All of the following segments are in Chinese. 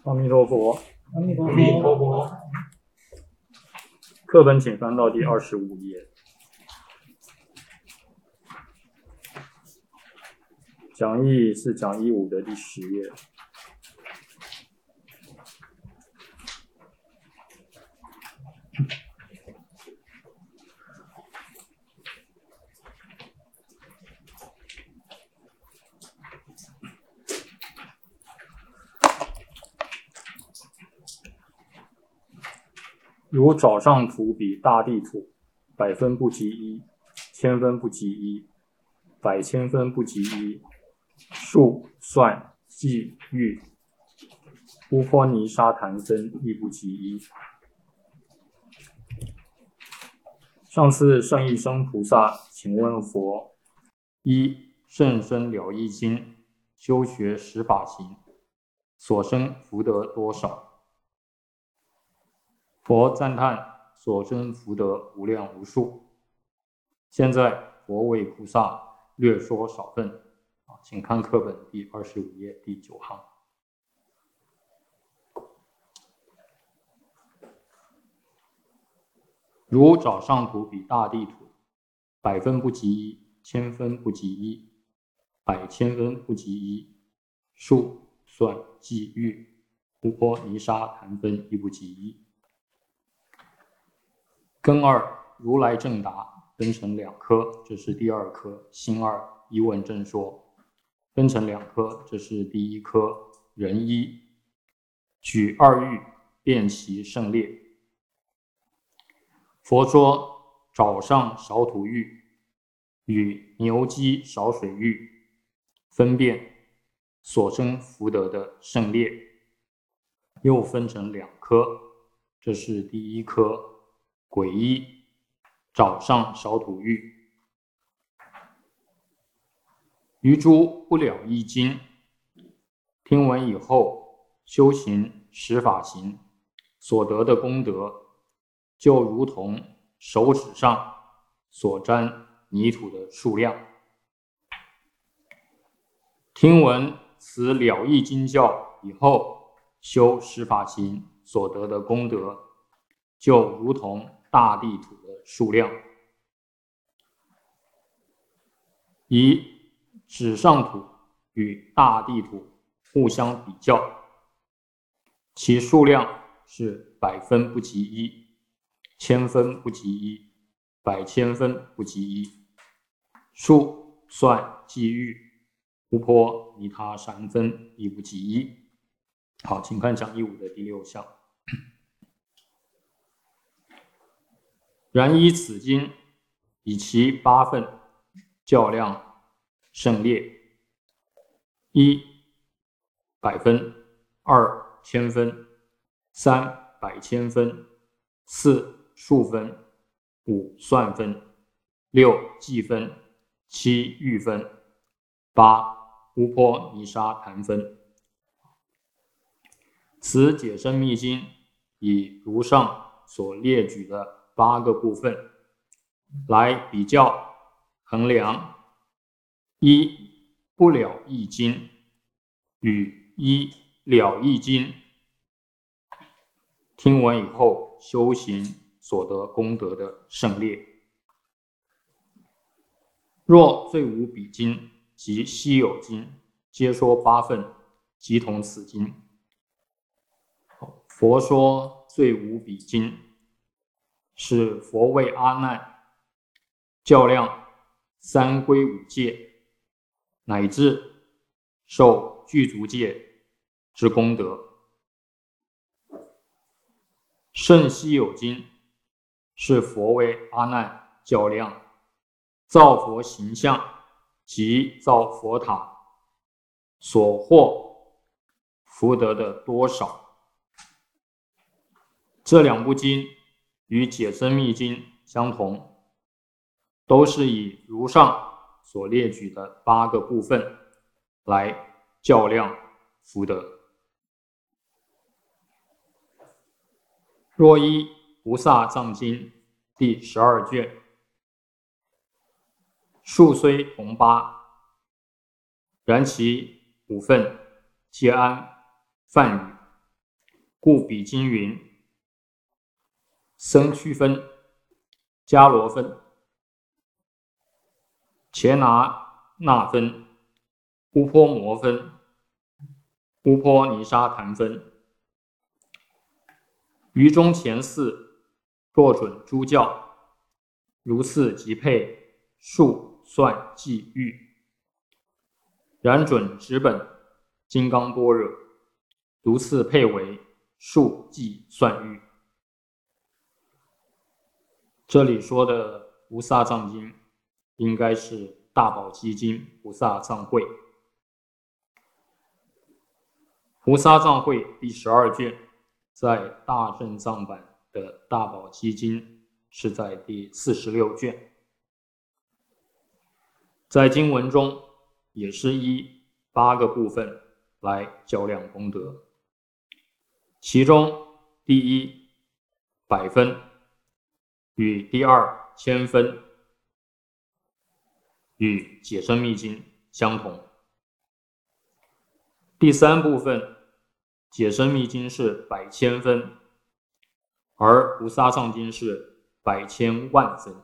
阿弥陀佛。 阿弥陀阿弥陀佛。 佛。 课本请翻到第25页。讲义是讲义5的第10页。如爪上图比大地图，百分不及一，千分不及一，百千分不及一，数算计域乌波尼沙谈分亦不及一。上次圣义生菩萨请问佛：一、甚深了义经修学十法行，所生福德多少？佛赞叹所生福德无量无数。现在佛为菩萨略说少分，请看课本第25页第9行。如爪上图比大地图，百分不及一，千分不及一，百千分不及一，数算计域乌波尼沙谈分亦不及一。根二，如来正答，分成2科，这是第2科。心二，一问正说，分成2科，这是第1科。人一，举2喻，辨其胜劣。佛说爪上少土喻与牛鸡少水喻，分辨所生福德的胜劣，又分成2科，这是第1科。癸一，爪上少土喻。余诸不了义经，听闻以后修行十法行，所得的功德，就如同手指上所沾泥土的数量。听闻此了义经教以后修十法行所得的功德，就如同大地土的数量。以纸上土与大地土互相比较，其数量是百分不及一，千分不及一，百千分不及一，数算计域乌波尼他山分亦不及一。好，请看讲义5的第6项。然依此经，以其8份较量胜劣：一、百分；二、千分；三、百千分；四、数分；五、算分；六、计分；七、喻分；八、乌波尼沙谈分。此解深密经以如上所列举的8个部分来比较衡量一不了义经与一了义经听闻以后修行所得功德的胜劣。若最无比经及稀有经，皆说8份，即同此经。佛说最无比经，是佛为阿难较量3归5戒，乃至受具足戒之功德。甚稀有经，是佛为阿难较量造佛形象及造佛塔所获福德的多少。这2部经与解深密经相同，都是以如上所列举的8个部分来较量福德。若依菩萨藏经第12卷，数虽同8，然其5份皆安梵语故比经云：僧区分、迦罗分、伽那分、乌波摩分、乌波尼沙坛分。于中前四，若准诸教，如次即配数算计喻。然准直本金刚般若，如次配为数计算喻。这里说的菩萨藏经应该是大宝积经菩萨藏会。菩萨藏会第12卷在大正藏版的大宝积经是在第46卷。在经文中也是依8个部分来较量功德，其中第一100分与第二1000分与解深密经相同。第3部分解深密经是100千分，而菩萨藏经是100千万分。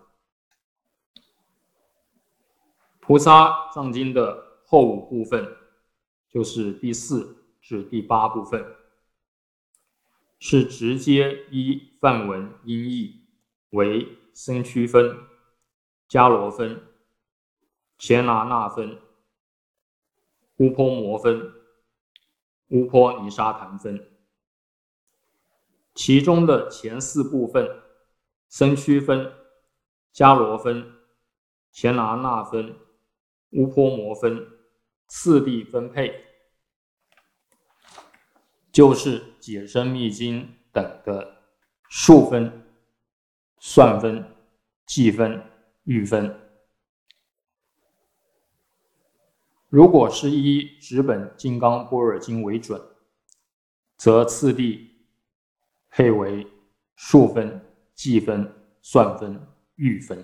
菩萨藏经的后5部分，就是第4至第8部分，是直接依梵文音译为僧区分、迦罗分、伽那分、乌波摩分、乌波尼沙坛分。其中的前4部分，僧区分、迦罗分、伽那分、乌波摩分4地分配，就是解深密经等的数分、算分、计分、喻分。如果是依直本金刚般若经为准，则次第配为数分、计分、算分、喻分。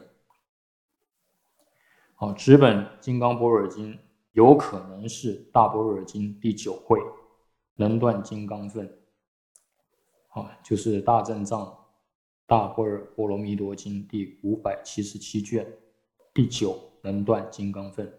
直本金刚般若经有可能是大般若经第9会能断金刚分，就是大正藏大般若波罗蜜多经第577卷第9能断金刚分。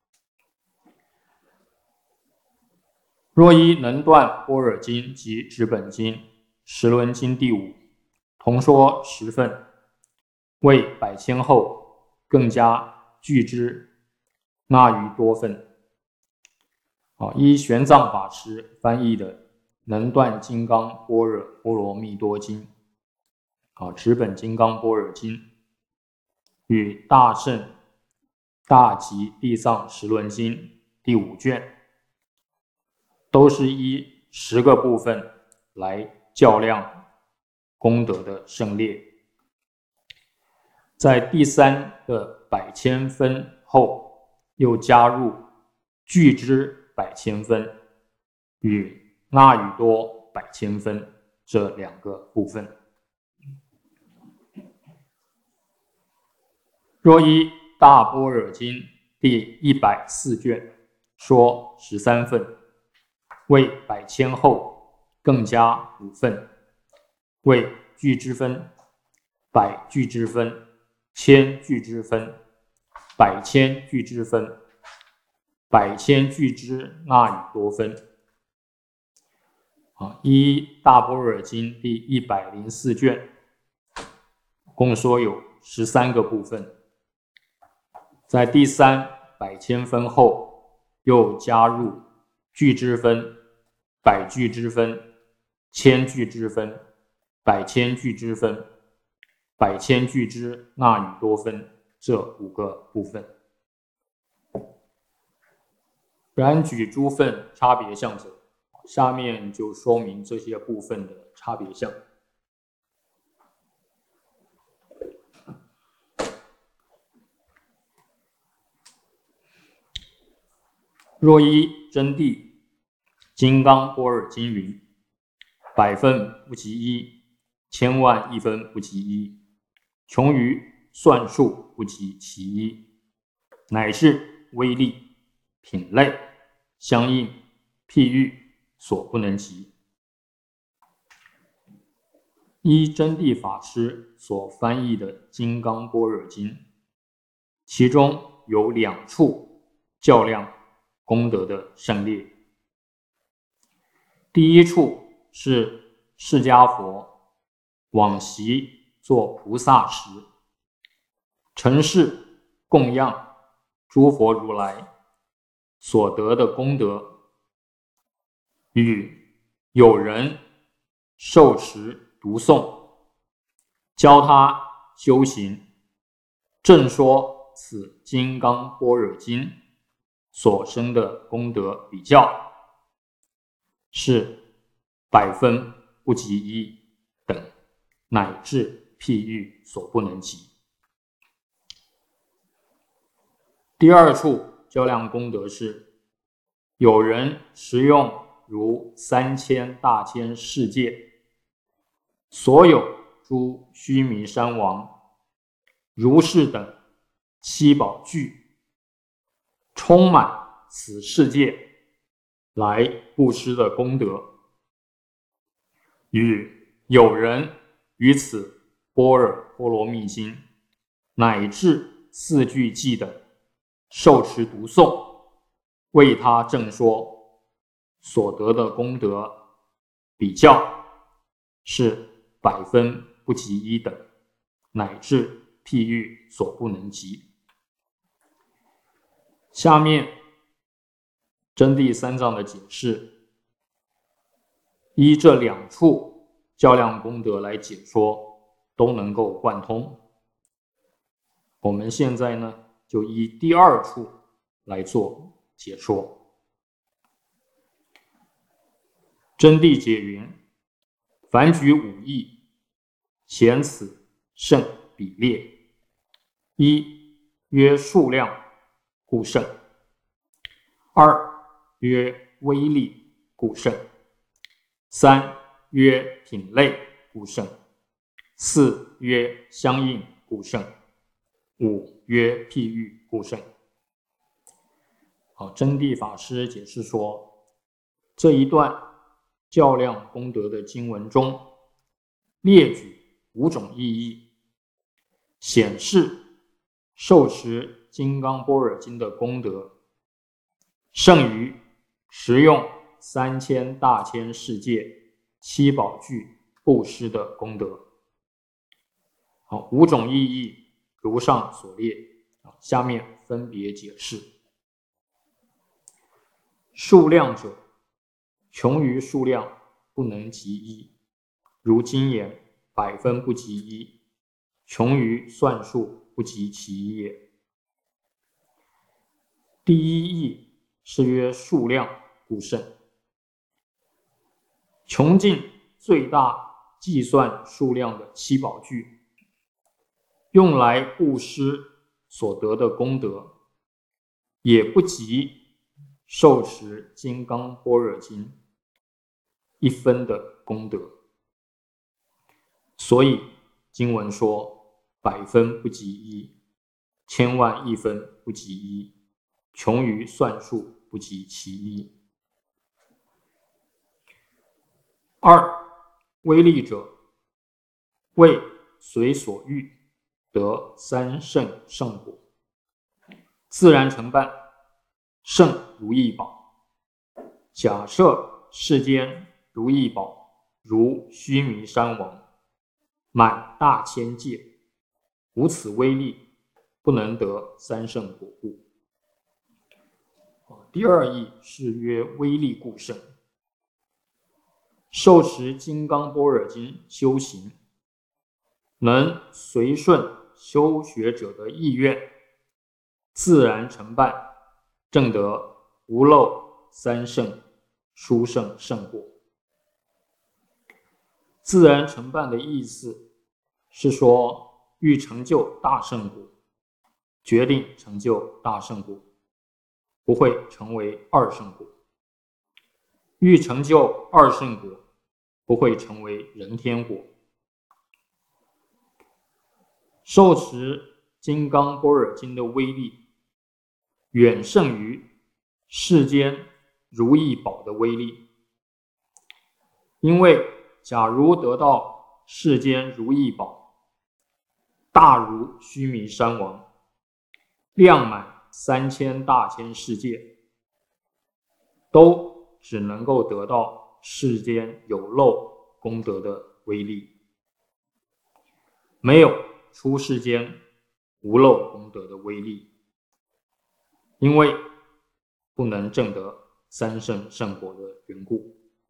若依能断般若经及直本经、十轮经第5同说10分，为100千后更加具之那余多分。依玄奘法师翻译的能断金刚般若波罗蜜多经、直本金刚般若经与大乘大集地藏十轮经第5卷，都是依10个部分来较量功德的胜劣。在第3的100千分后，又加入具之100千分与那余多100千分这2个部分。若依大般若经第140卷说13分，为100千后更加5分，为具之分、100具之分、1000具之分、100千具之分、100千具之那余多分。依大般若经第104卷共说有13个部分，在第3100千分后又加入具之分、100具之分、1000具之分、100千具之分、100千具之那余多分这5个部分。然举诸分差别相者，下面就说明这些部分的差别相。若依真谛金刚般若经云：100分不及一，1000万亿分不及一，穷于算数不及其一，乃至威力、品类、相应、譬喻所不能及。 依真谛法师所翻译的《金刚般若经》，其中有2处较量功德的胜劣。第一处是释迦佛往昔做菩萨时，承事供养诸佛如来所得的功德，与有人受持读诵，教他修行，正说此金刚般若经所生的功德比较，是百分不及一等，乃至譬喻所不能及。第二处较量功德是，有人食用如3000大千世界所有诸须弥山王、如是等七宝具，充满此世界来布施的功德，与有人于此般若波罗蜜经乃至4句偈等受持读诵，为他正说所得的功德比较，是百分不及一等，乃至譬喻所不能及。下面真谛三藏的解释，依这2处较量功德来解说，都能够贯通。我们现在呢，就依第2处来做解说。真谛解云：凡举5义，显此胜比列。一曰数量，故胜；二曰威力，故胜；三曰品类，故胜；四曰相应，故胜；五曰譬喻，故胜。好，真谛法师解释说，这一段较量功德的经文中，列举5种意义，显示受持金刚般若经的功德胜于食用3000大千世界七宝具布施的功德。好，5种意义如上所列，下面分别解释。数量者，穷于数量，不能及一，如经言百分不及一，穷于算数，不及其一也。第一义是曰数量，故胜。穷尽最大计算数量的七宝具，用来布施所得的功德，也不及受持金刚般若经1分的功德。所以经文说，百分不及一，千万亿分不及一，穷于算数，不及其一。二，威力者，为随所欲得3胜胜果，自然成办，胜如意宝。假设世间如意宝如须弥山王，满大千界，无此威力，不能得3胜果故。第二义是曰威力故胜。受持金刚般若经修行，能随顺修学者的意愿，自然成办，证得无漏3胜殊胜胜果。自然成办的意思是说，欲成就大胜果，决定成就大胜果，不会成为二胜果；欲成就二胜果，不会成为人天果。受持金刚般若经的威力，远胜于世间如意宝的威力。因为假如得到世间如意宝，大如须弥山王，量满3000大千世界，都只能够得到世间有漏功德的威力，没有出世间无漏功德的威力，因为不能证得三圣圣果的缘故。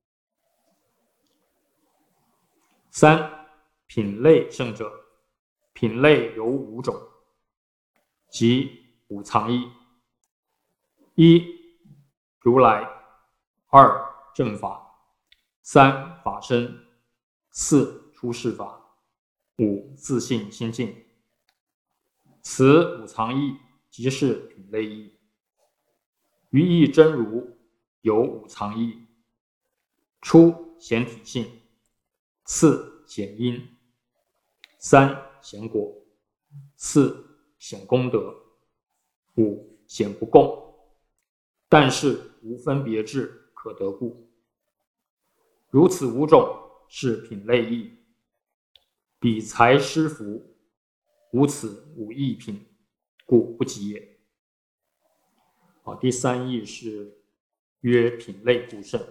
三、品类圣者，品类有5种，即五藏义：一、如来；二、正法；三、法身；四、出世法；五、自性心净。此五藏义即是品类义。于意真如有五藏义：初、显体性；次、显因；三、显果；四、显功德；五、显不共。但是无分别智可得故。如此5种是品类义，彼才施福，无此五义品，故不及也。第三义是曰品类故胜。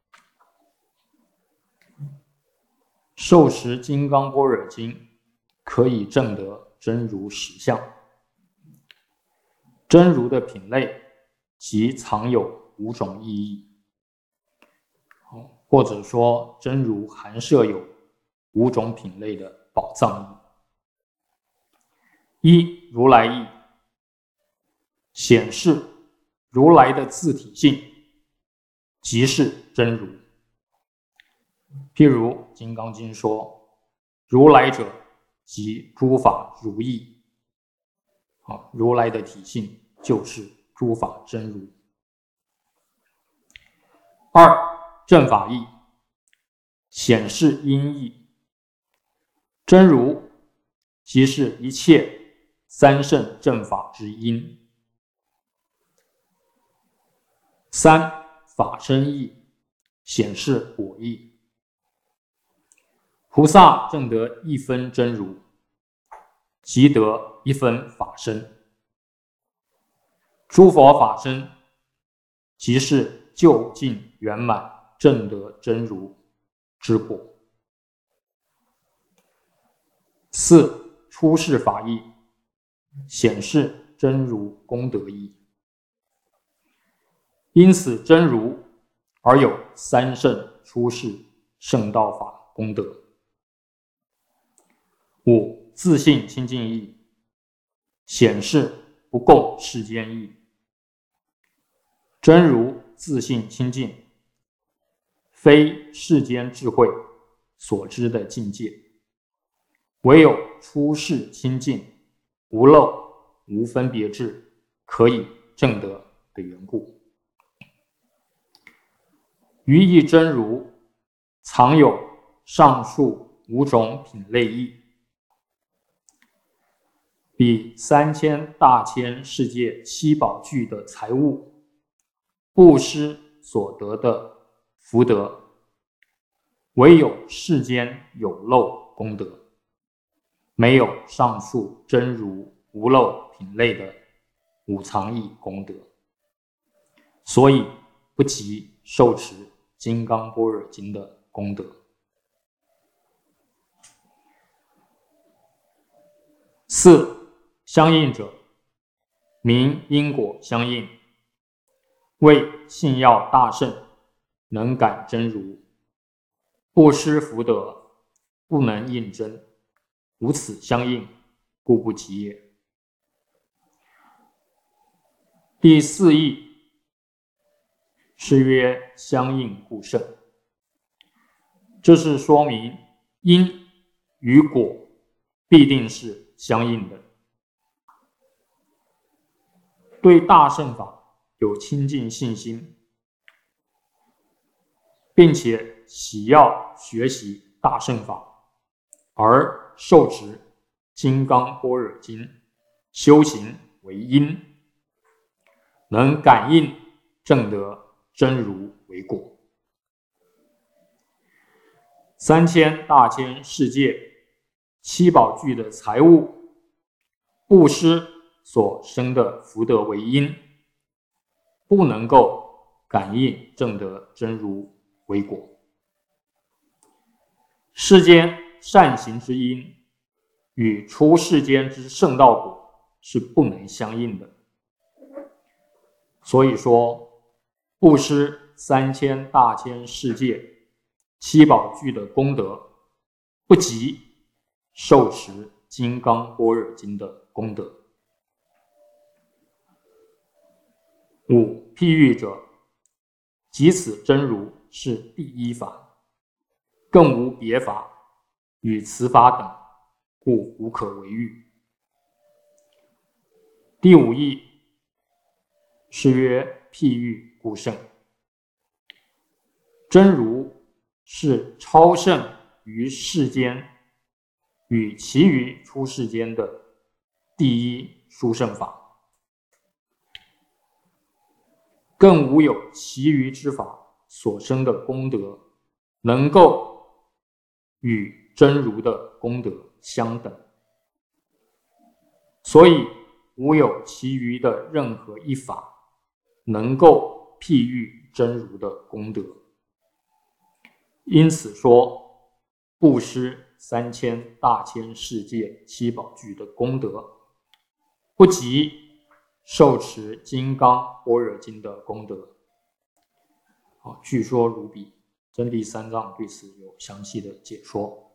受持金刚般若经，可以证得真如实相。真如的品类即藏有5种意义，或者说真如含摄有5种品类的宝藏义。一、如来义，显示如来的自体性，即是真如。譬如《金刚经》说：“如来者，即诸法如意。”如来的体性就是诸法真如。二、正法义，显示因义，真如即是一切三圣正法之因。三、法身义，显示果义，菩萨证得1分真如，即得1分法身。诸佛法身即是究竟圆满证得真如之果。四、出世法义，显示真如功德义。因此真如而有三圣出世圣道法功德。五、自性清净义，显示不共世间义。真如自性清净，非世间智慧所知的境界，唯有出世清净、无漏、无分别智可以证得的缘故。于意真如藏有上述5种品类义，比3000大千世界七宝具的财物、布施所得的福德，唯有世间有漏功德，没有上述真如无漏品类的五藏义功德，所以不及受持金刚般若经的功德。四、相应者，名因果相应，为信要大圣，能感真如，布施福德，不能应真，无此相应，故不及也。第四义是曰相应故胜，这是说明因与果必定是相应的。对大乘法有亲近信心，并且喜要学习大乘法，而受持金刚般若经，修行为因，能感应证得真如为果。 3000大千世界七宝具的财物，布施所生的福德为因，不能够感应证得真如为果。世间善行之因与出世间之圣道果是不能相应的。所以说，布施3000大千世界七宝具的功德，不及受持金刚般若经的功德。5. 譬喻者，即此真如是第一法，更无别法与此法等，故无可为喻。第5义是曰譬喻故胜。真如是超胜于世间与其余出世间的第一殊胜法，更无有其余之法所生的功德能够与真如的功德相等，所以无有其余的任何一法能够譬喻真如的功德。因此说，布施3000大千世界七宝具的功德，不及受持金刚般若经的功德。据说如彼，真谛三藏对此有详细的解说。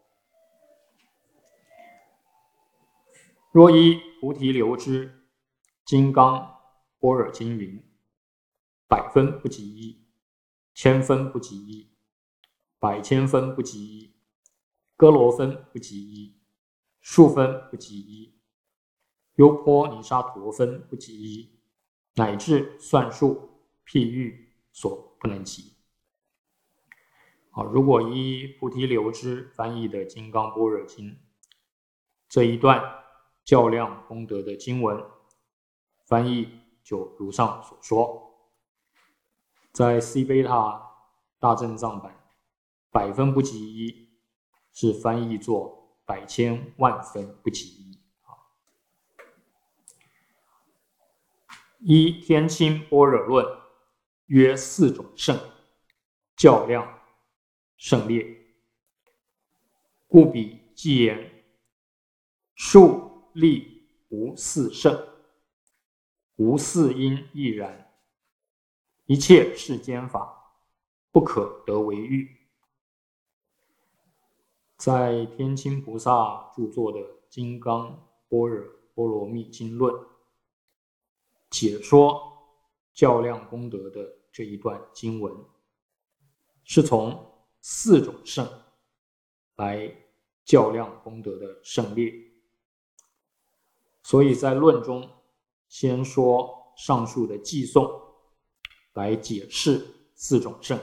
若依菩提流支金刚般若经云：100分不及一，1000分不及一，100,000分不及一，哥罗分不及一，数分不及一，优波尼沙陀分不及一，乃至算数譬喻所不能及。如果依菩提流支翻译的《金刚般若经》这一段较量功德的经文翻译，就如上所说。在 C 贝塔大正藏版，100分不及一是翻译作100,000万分不及一。依天亲般若论，约4种胜，较量胜劣，故彼既言数力无4胜，无4因亦然，一切世间法不可得为喻。在天亲菩萨著作的《金刚般若波罗蜜经论》解说较量功德的这一段经文，是从4种胜来较量功德的胜劣。所以在论中先说上述的偈颂来解释4种胜。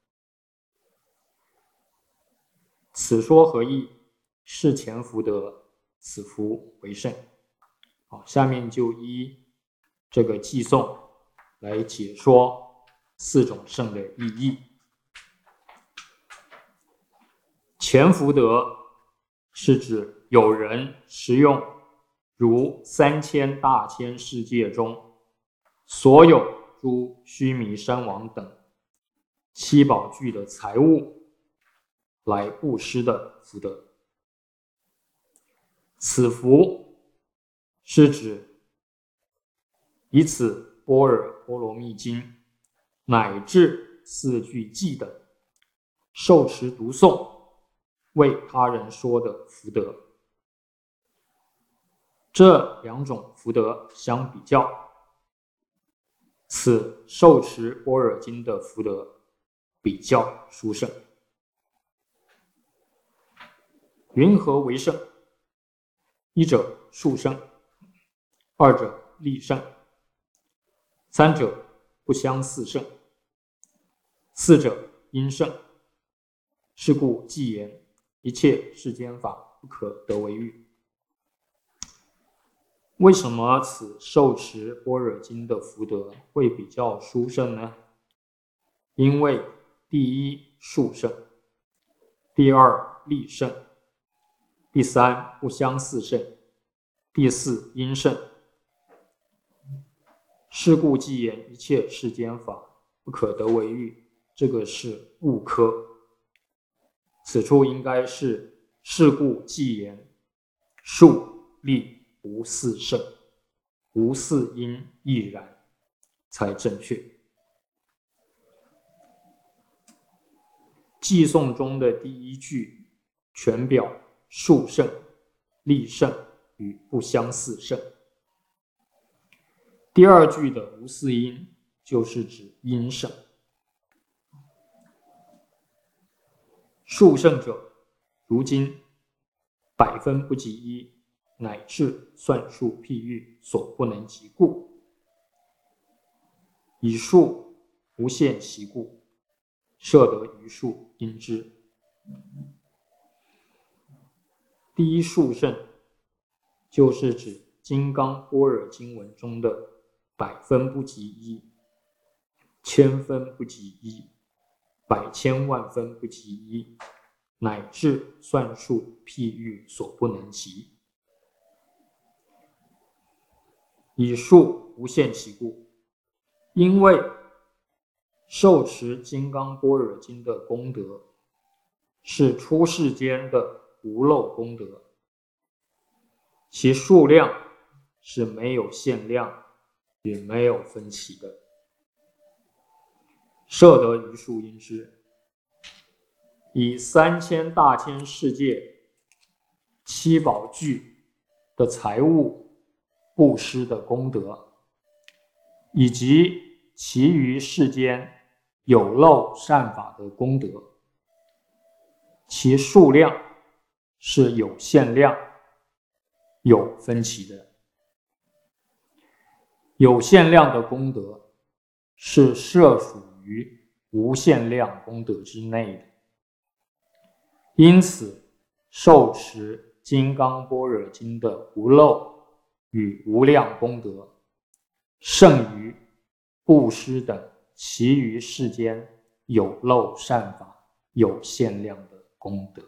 此说何意？是前福德，此福为胜。下面就依这个偈颂来解说4种胜的意义。前福德是指有人实用如3000大千世界中所有诸须弥山王等七宝具的财物来布施的福德。此福是指以此般若波罗蜜经乃至4句偈等受持读诵为他人说的福德。这2种福德相比较，此受持般若经的福德比较殊胜。云何为胜？一者数胜，二者力胜，三者不相似胜，四者因胜。是故偈言：一切世间法不可得为喻。为什么此受持般若经的福德会比较殊胜呢？因为第一数胜， 第二，利胜；第三，不相似胜；第四，因胜。是故既言一切世间法不可得为喻，这个是误科。此处应该是是故既言数利无四胜，无四因亦然才正确。寄颂中的第一句全表数胜、利胜与不相似胜。第二句的无四因就是指因胜。数胜者，如今百分不及一，乃至算术譬喻所不能及故。以数无限其故，摄得余数因之。第一数胜就是指金刚般若经文中的百分不及一、千分不及一、百千万分不及一，乃至算术譬喻所不能及。以数无限其故，因为受持金刚般若经的功德是出世间的无漏功德，其数量是没有限量也没有分歧的，摄得余数因之。以3000大千世界七宝具的财物布施的功德，以及其余世间有漏善法的功德，其数量是有限量有分歧的。有限量的功德是摄属于无限量功德之内的，因此受持金刚般若经的无漏与无量功德胜于布施等其余世间有漏善法有限量的功德。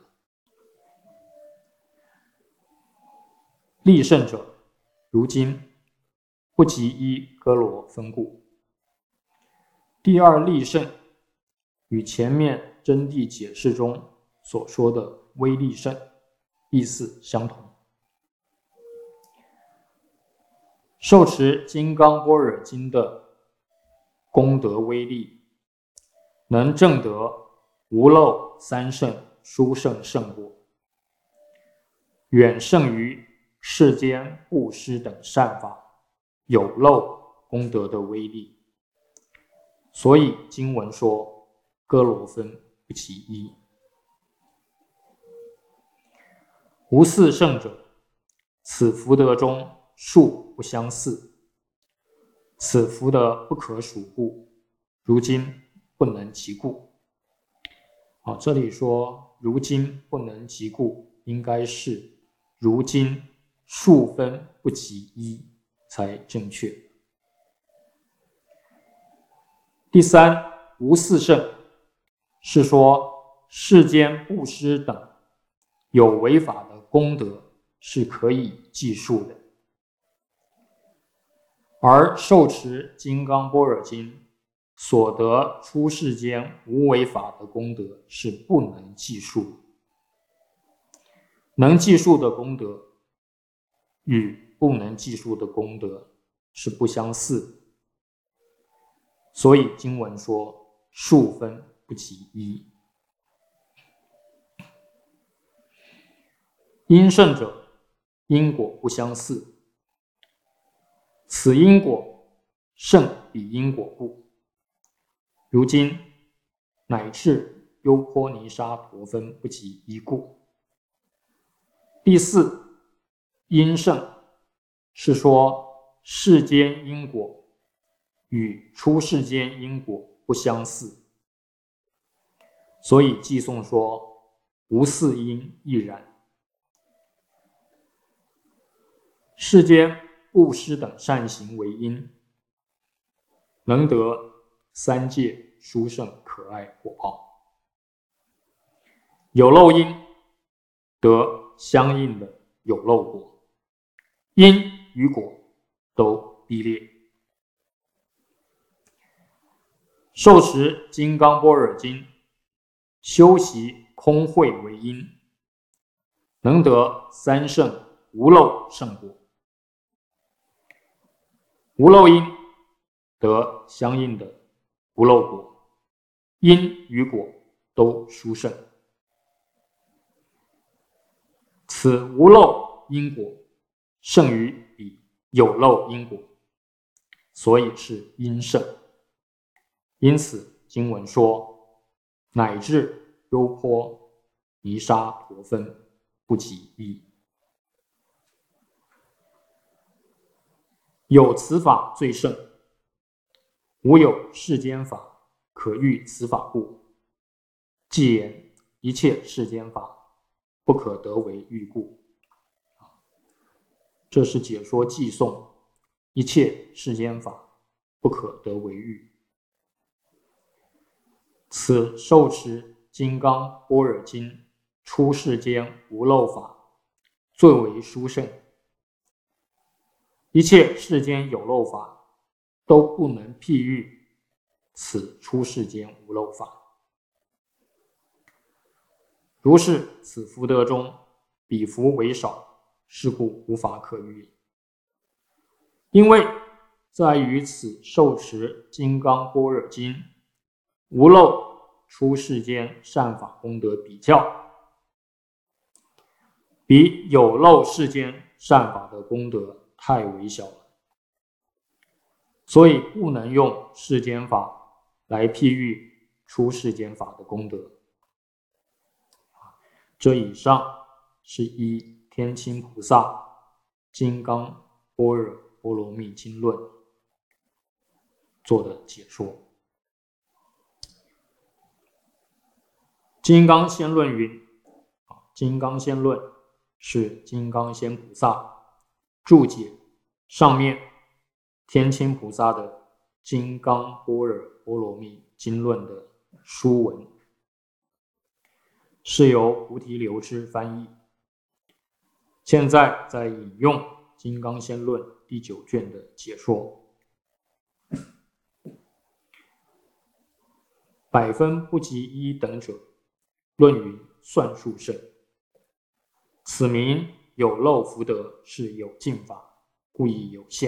利胜者，如今不及一哥罗分故。第二利胜与前面真谛解释中所说的微利胜意思相同。受持金刚般若经的功德威力，能证得无漏三胜殊胜胜果，远胜于世间布施等善法有漏功德的威力。所以经文说哥罗分不及一。无四胜者，此福德中数不相似，此福德不可数故，如今不能及故。这里说如今不能及故，应该是如今数分不及一才正确。第三，无四胜是说世间布施等有为法的功德是可以计数的，而受持金刚般若经所得出世间无为法的功德是不能计数。能计数的功德与不能计数的功德是不相似的，所以经文说数分不及一。因胜者，因果不相似，此因果胜彼因果故，如今乃至优波尼沙陀分不及一故。第四，因胜是说世间因果与出世间因果不相似，所以寄颂说无四因亦然。世间布施等善行为因，能得三界殊胜可爱果报。 有漏因得相应的有漏果，因与果都必劣。受持金刚般若经，修习空慧为因，能得三圣无漏圣果。无漏因得相应的无漏果，因与果都殊胜。此无漏因果胜于彼有漏因果，所以是因胜。因此经文说，乃至优波尼沙陀分不及一。有此法最胜，无有世间法可遇此法故。即言一切世间法不可得为欲故。这是解说偈颂，一切世间法不可得为欲。此受持金刚般若经出世间无漏法最为殊胜，一切世间有漏法都不能譬喻此出世间无漏法。如是此福德中，彼福为少，是故无法可喻。因为在于此受持金刚般若经无漏出世间善法功德比较，比有漏世间善法的功德太微小了，所以不能用世间法来譬喻出世间法的功德。这以上是依天亲菩萨《金刚般若波罗蜜经论》做的解说。金刚仙论云，金刚仙论是金刚仙菩萨注解上面天亲菩萨的《金刚般若波罗蜜经论》的书文，是由菩提流支翻译。现在在引用《金刚仙论》第9卷的解说。百分不及一等者，论云算数胜。此名有漏福德是有尽法，故以有限；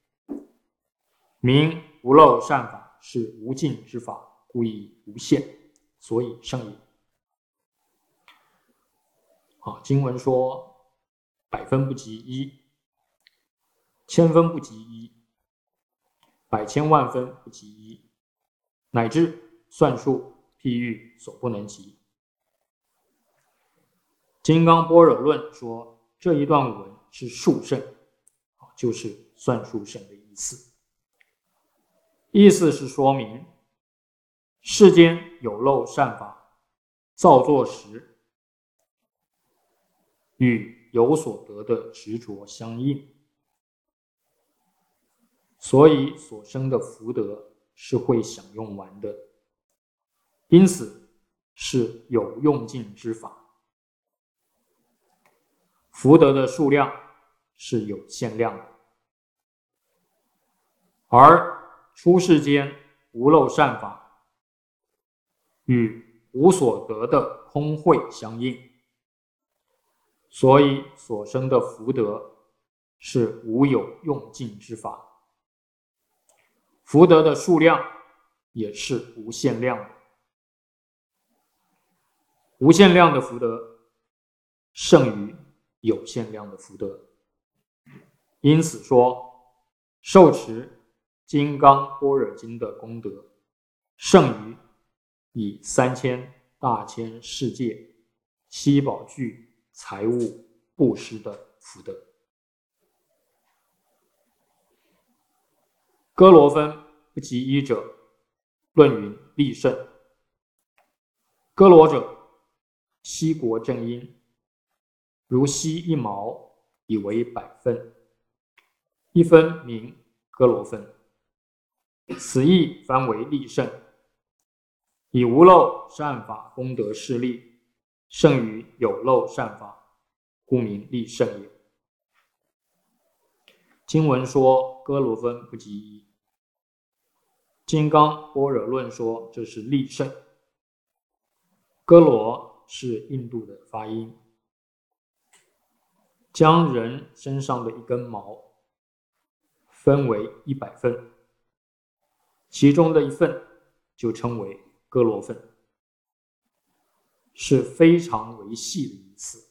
名无漏善法是无尽之法，故以无限，所以胜也。经文说百分不及一，千分不及一，百千万分不及一，乃至算数譬喻所不能及。金刚般若论说这一段文是数胜，就是算数胜的意思。意思是说明世间有漏善法造作时与有所得的执着相应，所以所生的福德是会享用完的，因此是有用尽之法。福德的数量是有限量的，而出世间无漏善法与无所得的空慧相应，所以所生的福德是无有用尽之法。福德的数量也是无限量的，无限量的福德胜于有限量的福德。因此说，受持金刚般若经的功德胜于以3000大千世界七宝具财物布施的福德。哥罗分不及一者，论云利胜。哥罗者，悉国正因，如悉一毛，以为100分，一分名哥罗分。此意翻为利胜，以无漏善法功德势力， 胜于有漏善法，故名利胜也。经文说哥罗芬不及一，金刚般若论说这是利胜。哥罗是印度的发音，将人身上的一根毛分为100份，其中的1份就称为哥罗份，是非常微细的意思。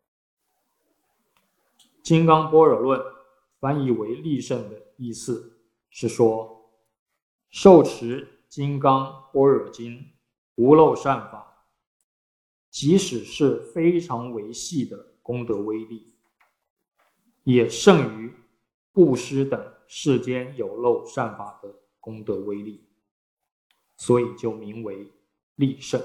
金刚般若论翻译为利胜的意思是说，受持金刚般若经无漏善法，即使是非常微细的功德威力，也胜于布施等世间有漏善法的功德威力，所以就名为利胜。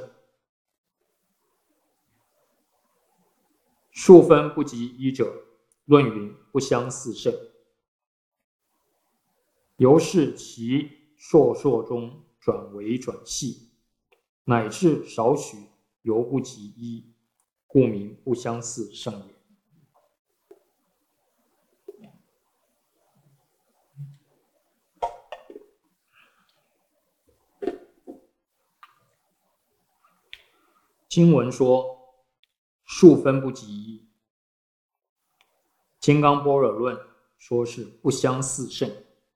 数分不及一者，论云不相似胜，由是其烁烁中转为转细，乃至少许犹不及一，故名不相似胜也。经文说数分不及一，金刚般若论说是不相似胜，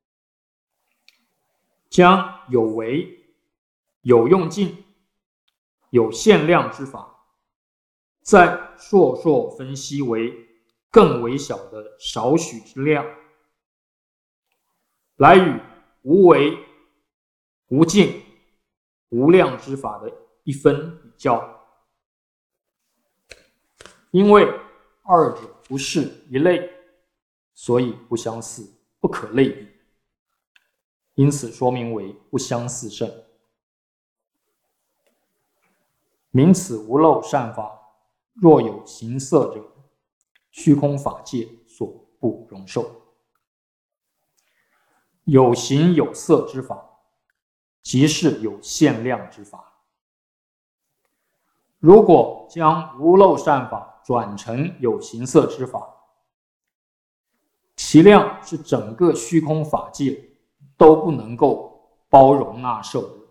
将有为、有用尽、有限量之法，再烁烁分析为更微小的少许之量，来与无为、无尽、无量之法的一分比较。因为二者不是一类，所以不相似，不可类比，因此说明为不相似胜。名此无漏善法，若有形色者，虚空法界所不容受。有形有色之法，即是有限量之法。如果将无漏善法转成有形色之法，其量是整个虚空法界都不能够包容纳受的。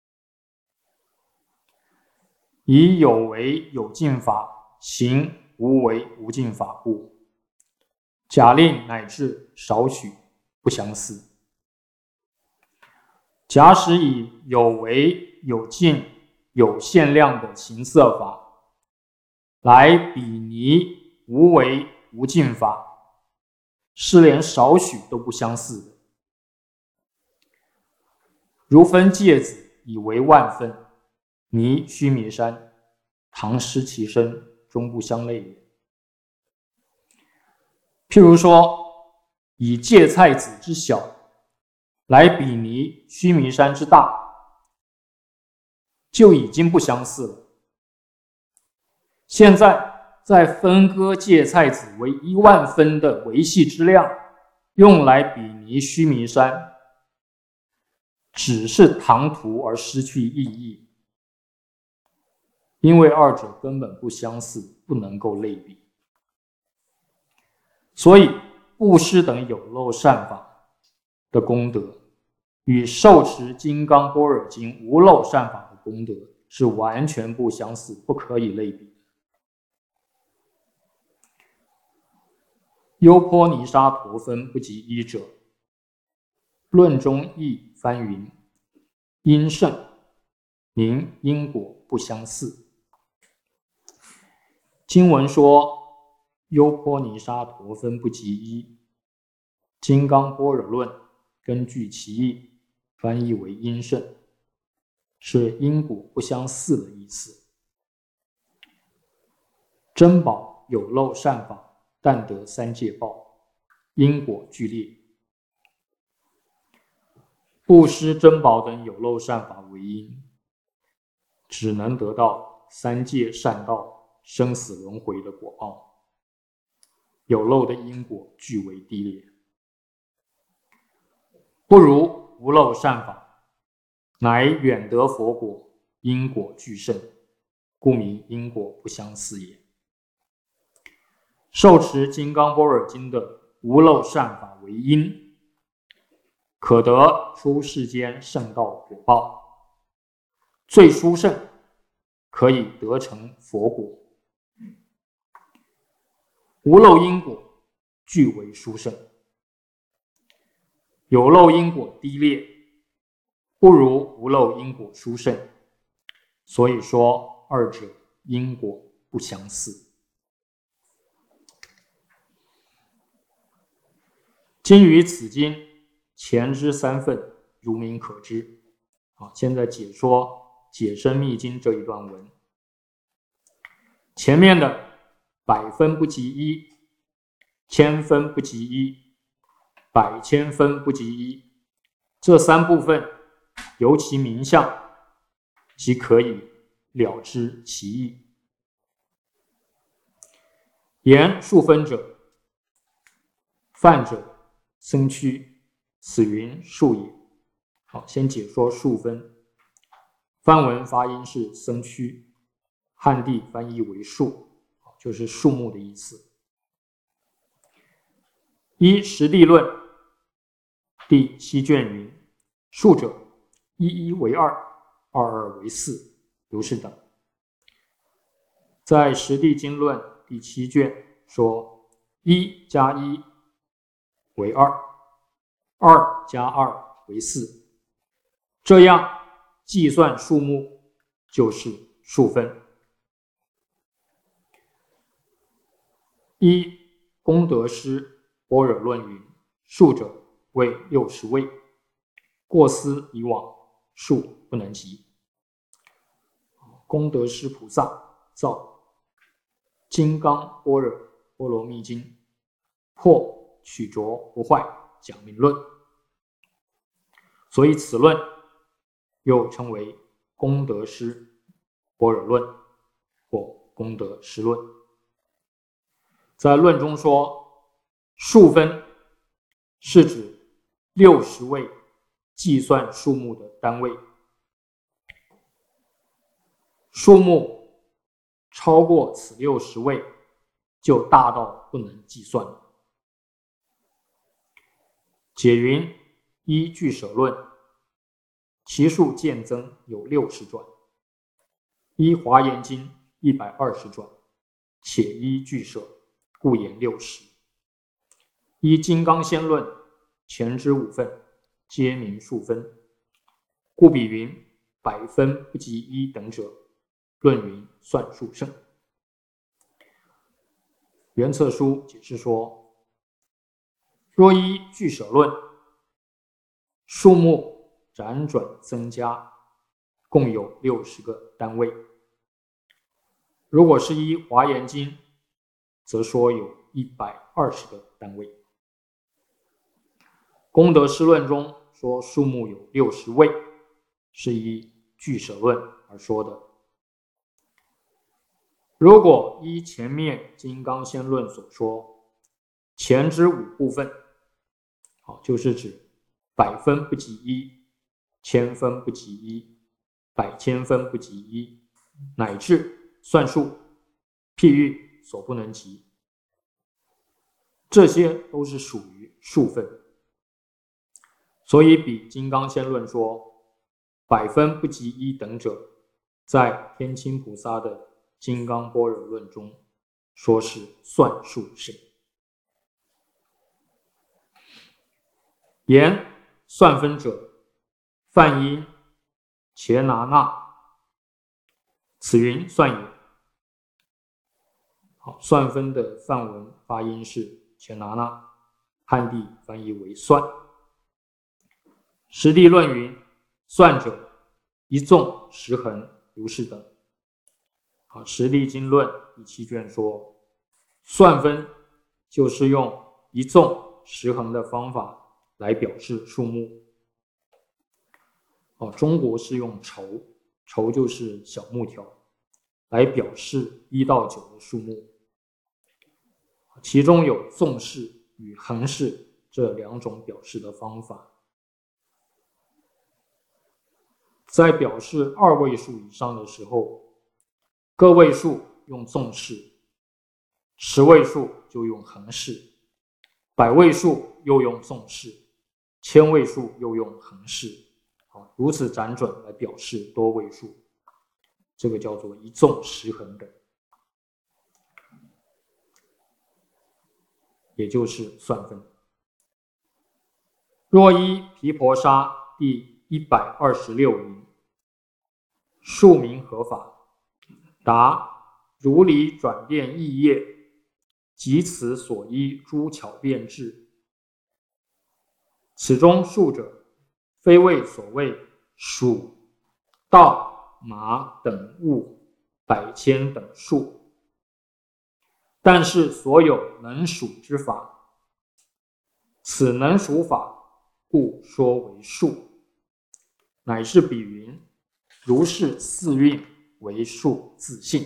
以有为有尽法行无为无尽法故，假令乃至少许不相似。假使以有为有尽有限量的形色法来比拟无为无尽法，是连少许都不相似的。如分芥子以为万分，泥须弥山，唐失其身，终不相类也。譬如说，以芥菜子之小来比拟须弥山之大，就已经不相似了。现在再分割芥菜子为10000分的微细之量，用来比拟须弥山，只是唐突而失去意义，因为二者根本不相似，不能够类比。所以布施等有漏善法的功德，与受持金刚般若经无漏善法的功德是完全不相似，不可以类比。优波尼沙陀分不及一者，论中亦翻云因胜，名因果不相似。经文说优波尼沙陀分不及一，金刚般若论根据其意翻译为因胜，是因果不相似的意思。珍宝有漏善法，但得三界报，因果剧烈。布施珍宝等有漏善法为因，只能得到三界善道生死轮回的果报，有漏的因果俱为低劣，不如无漏善法，乃远得佛果，因果俱胜， 故名因果不相似也。受持金刚般若经的无漏善法为因，可得出世间圣道果报，最殊胜，可以得成佛果。无漏因果俱为殊胜，有漏因果低劣，不如无漏因果殊胜。所以说二者因果不相似。今于此经前之3份，如名可知。现在解说解深密经这一段文。前面的100分不及1，千分不及1，百千分不及1，这3部分由其名相，即可以了知其意。言数分者，泛者生区，此云数也。好，先解说数分。梵文发音是生区，汉地翻译为数，就是数目的意思。依实地论第7卷云：数者，1为2，2为4，如是等。在实地经论第7卷说，1加1为2，2加2为4，这样计算数目就是数分。一功德师般若论云：数者为60位，过思以往，数不能及。功德师菩萨造金刚般若波罗蜜经，破取着不坏讲明论，所以此论又称为功德师般若论或功德师论。在论中说，数分是指60位计算数目的单位，数目超过此60位就大到不能计算了。解云：依俱舍论，其数渐增有60转；依华严经120转，且依俱舍，故言60。依金刚仙论前之5份，皆名数分，故比云100分不及1等者，论云算数胜。圆策书解释说，若依俱舍论，数目辗转增加，共有60个单位；如果是依华严经，则说有120个单位。功德师论中说数目有60位，是依俱舍论而说的。如果依前面金刚仙论所说，前之5部分，就是指100分不及1，千分不及1，百千分不及1，乃至算术、譬喻所不能及，这些都是属于数分。所以比金刚仙论说100分不及1等者，在天亲菩萨的金刚般若论中说是算数胜。言算分者，梵音伽那那，此云算也。算分的梵文发音是伽那那，汉地翻译为算。实地论云：算者，一纵十横，如是等。实地经论第7卷说，算分就是用一纵十横的方法来表示数目。中国是用筹，筹就是小木条，来表示1到9的数目，其中有纵式与横式这2种表示的方法。在表示2位数以上的时候， 个位数用纵式，10位数就用横式，100位数又用纵式，1000位数又用横式，如此辗转来表示多位数，这个叫做一纵十横的，也就是算分。若依毗婆沙第126云，数名合法，答如理转变异业，即此所依诸巧辩智。此中数者，非谓所谓属、道、马等物百千等数，但是所有能属之法，此能属法，故说为数，乃是比云，如是四蕴为数自性。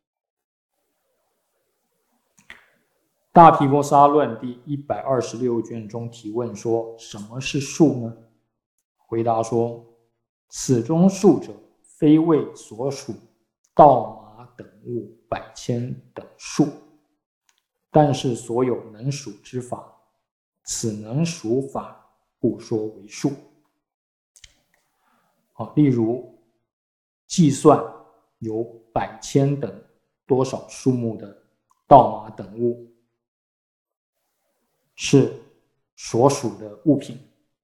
大毗婆沙论第126卷中提问说，什么是数呢？回答说，此中数者，非谓所属道马等物百千等数，但是所有能属之法，此能属法，故说为数。例如计算有百千等多少数目的道马等物是所属的物品。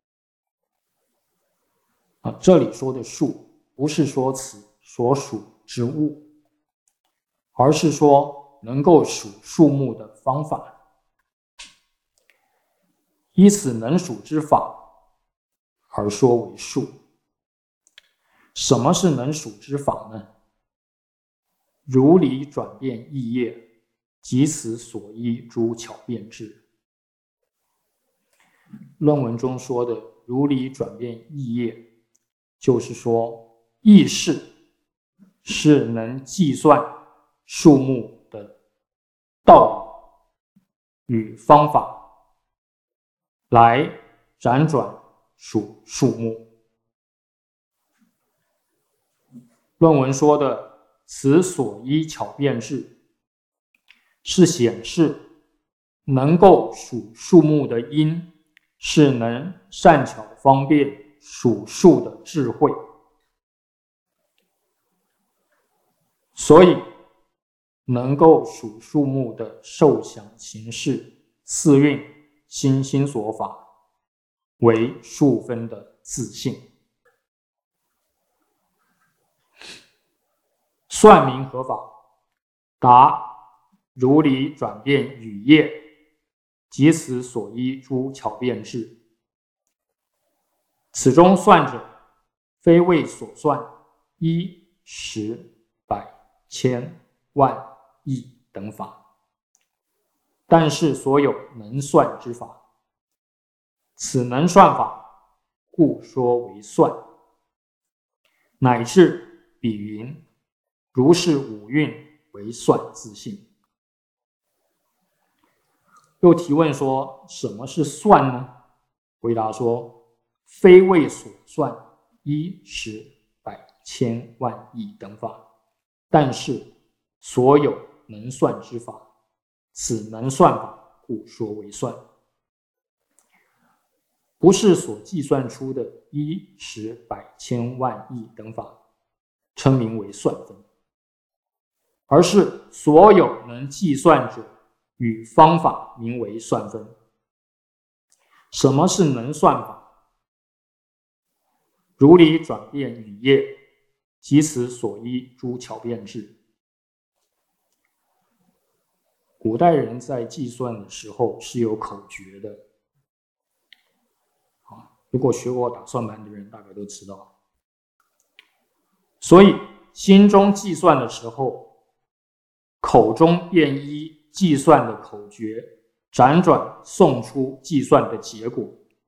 这里说的数不是说此所属之物，而是说能够数数目的方法。依此能数之法而说为数。什么是能数之法呢？如理转变异业，即此所依诸巧辩智。论文中说的如理转变异业，就是说意识是能计算数目的道理与方法，来辗转数数目。论文说的此所依巧辩智，是显示能够数数目的因是能善巧方便数数的智慧，所以能够数数目的受想行识四蕴心心所法为数分的自性。算名合法，答如理转变语业，即此所依诸巧辩智。此中算者，非谓所算一、十、百、千、万、亿等法，但是所有能算之法，此能算法，故说为算，乃至比云，如是五蕴为算自性。又提问说，什么是算呢？回答说，非谓所算一、十、百、千、万、亿等法，但是所有能算之法，此能算法，故说为算。不是所计算出的一、十、百、千、万、亿等法称名为算分，而是所有能计算者与方法名为算分。什么是能算法？如理转变语业，即此所依诸巧辩智。古代人在计算的时候是有口诀的，如果学过打算盘的人大概都知道。所以心中计算的时候，口中便依计算的口诀辗转送出计算的结果，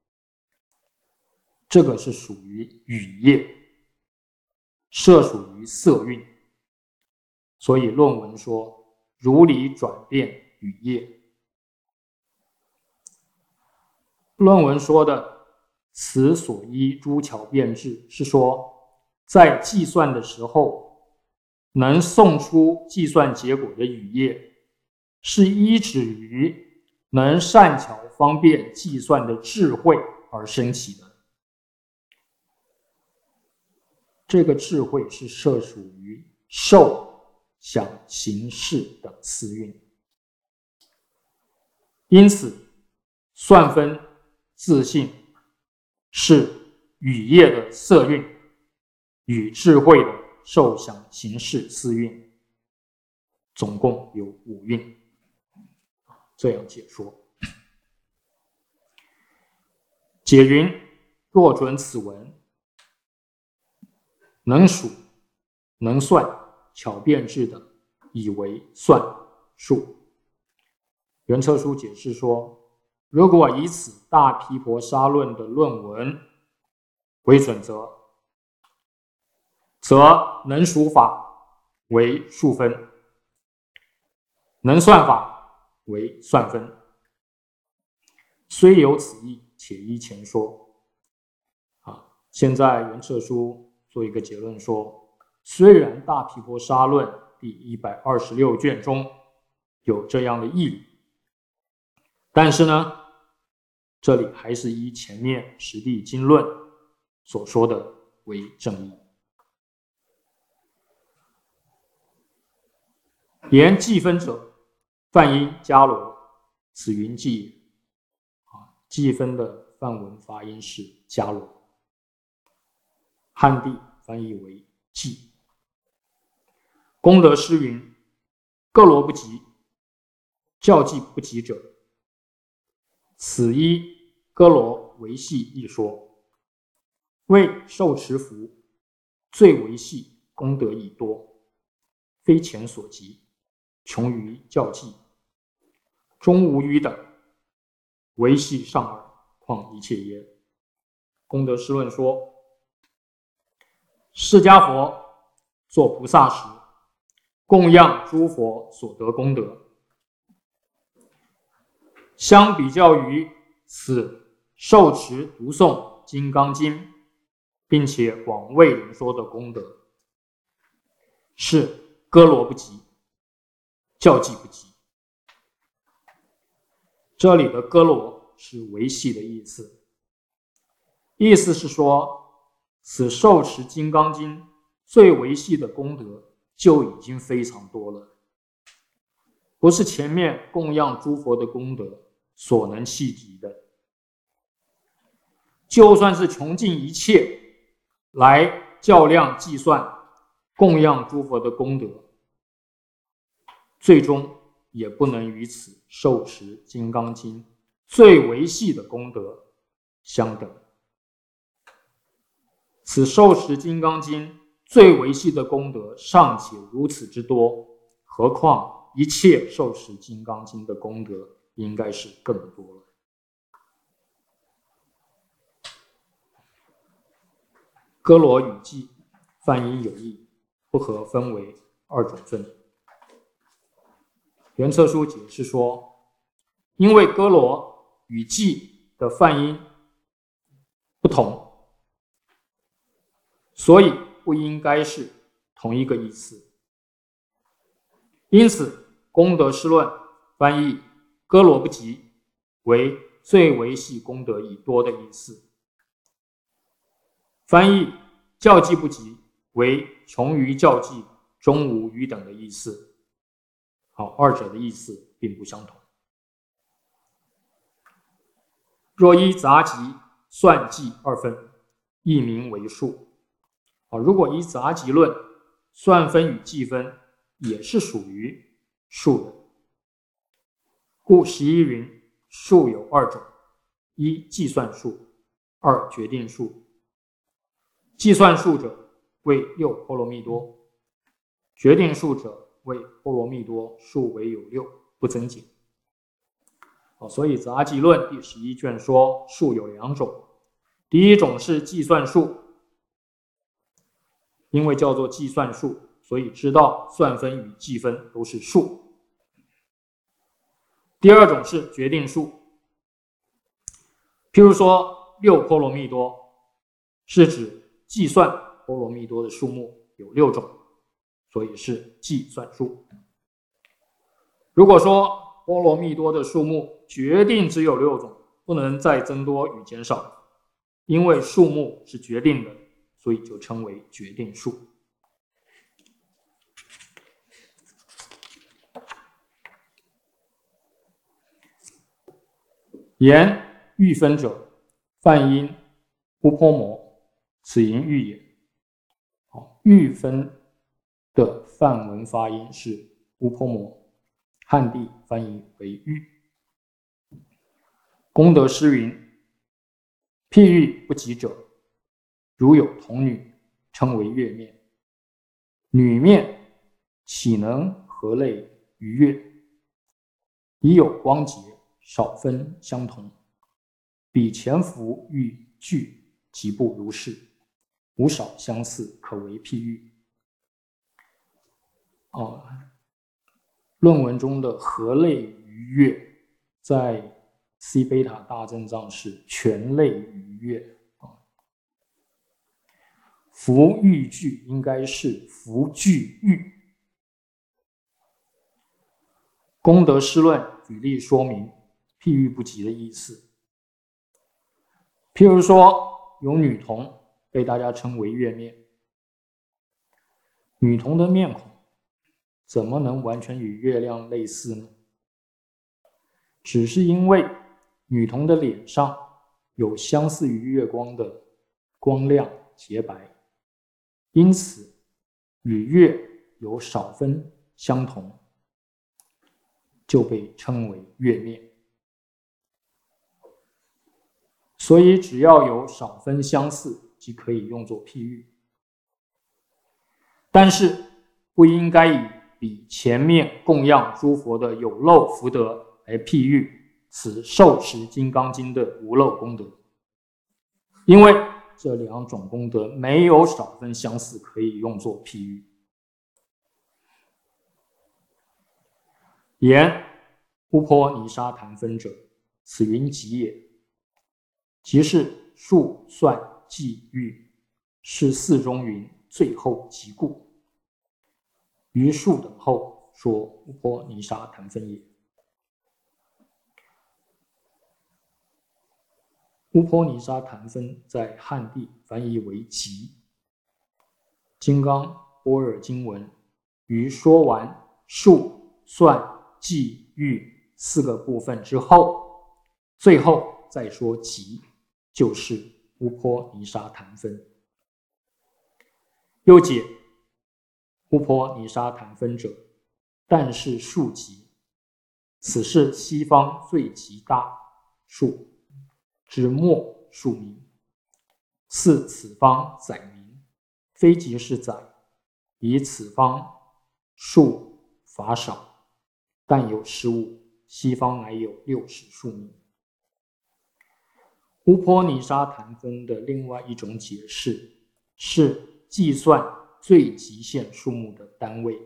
这个是属于语业，涉属于色蕴。所以论文说如理转变语业。论文说的此所依诸巧辩智，是说在计算的时候能送出计算结果的语业，是依止于能善巧方便计算的智慧而生起的。这个智慧是涉属于受、想、行、识等四蕴。因此，算分自性是语业的色蕴与智慧的受、想、行、识四蕴，总共有5蕴。这样解说。解云：若准此文，能数、能算、巧辩智等，以为算数。袁彻书解释说，如果以此大毗婆沙论的论文为准则，则能数法为数分，能算法为算分。虽有此意，且依前说。现在袁彻书做一个结论说，虽然大毗婆沙论第126卷中有这样的义理，但是呢，这里还是依前面实地经论所说的为正义。言计分者，梵音伽罗，此云计也。计分的梵文发音是伽罗，汉地翻译为计。功德师云：各罗不及，教计不及者，此一歌罗维系一说，为受持福，最维系功德已多，非前所及，穷于教计，终无余等，维系上耳，况一切耶？功德师论说，释迦佛做菩萨时，供养诸佛所得功德，相比较于此受持读诵金刚经，并且广为人说的功德，是歌罗不及，教计不及。这里的歌罗是维系的意思，意思是说，此受持金刚经最维系的功德就已经非常多了，不是前面供养诸佛的功德所能企及的。就算是穷尽一切来较量计算供养诸佛的功德，最终也不能与此受持金刚经最维系的功德相等。此受持金刚经最维系的功德尚且如此之多，何况一切受持金刚经的功德应该是更多了。歌罗与计梵音有异，不可分为2种分。袁彻书解释说，因为歌罗与计的梵音不同，所以不应该是同一个意思。因此，功德师论翻译歌罗不及为最维系功德已多的意思，翻译教计不及为穷于教计，终无余等的意思。二者的意思并不相同。若依杂集算计2分，亦名为数。如果依杂集论，算分与计分也是属于数的。故习云：数有2种，一计算数，2决定数。计算数者为6波罗蜜多，决定数者为波罗蜜多数为有6，不增减。所以杂集论第11卷说数有2种，第一种是计算数，因为叫做计算数，所以知道算分与计分都是数。第二种是决定数，譬如说6波罗蜜多是指计算波罗蜜多的数目有6种， 所以是计算数。如果说波罗蜜多的数目决定只有6种，不能再增多与减少，因为数目是决定的，所以就称为决定数。言欲分者，泛音乌婆摩，此音欲也。欲分的梵文发音是乌婆摩，汉地翻译为欲。功德师云：譬喻不及者，如有童女，称为月面。女面岂能何类于月？已有光洁，少分相同。彼潜伏欲聚，即不如是，无少相似，可为譬喻。论文中的何类于月，在 C 贝塔大正藏是全类于月。福欲聚应该是福聚欲。功德师论举例说明譬喻不及的意思。譬如说，有女童被大家称为月面，女童的面孔怎么能完全与月亮类似呢？只是因为女童的脸上有相似于月光的光亮洁白，因此与月有少分相同，就被称为月面。所以只要有少分相似，即可以用作譬喻。但是不应该以比前面供养诸佛的有漏福德来譬喻此受持金刚经的无漏功德，因为这2种功德没有少分相似可以用作譬喻。言乌婆尼沙谈分者，此云集也，即是数算计欲，是4中云最后即故。于数等后说乌婆尼沙谈分也。乌婆尼沙谈分在汉地翻译为集。金刚般若经文于说完数、算、计、欲4个部分之后，最后再说集，就是乌婆尼沙谈分。又解乌婆尼沙谈分者，但是数集，此是西方最极大数之末数名，似此方载名，非即是载，以此方数法少，但有失误，西方乃有60数名。乌婆尼沙谈分的另外一种解释是计算最极限数目的单位。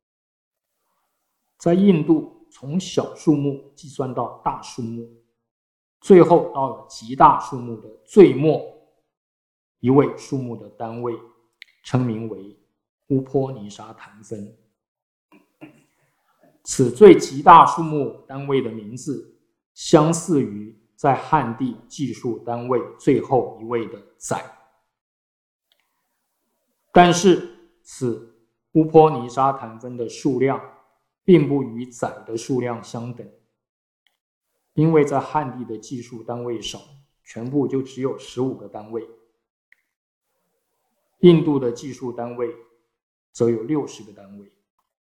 在印度，从小数目计算到大数目，最后到了极大数目的最末一位数目的单位，称名为乌婆尼沙谈分。此最极大数目单位的名字，相似于在汉地计数单位最后一位的载，但是此乌婆尼沙谈分的数量并不与载的数量相等，因为在汉地的计数单位少，全部就只有15个单位，印度的计数单位则有60个单位。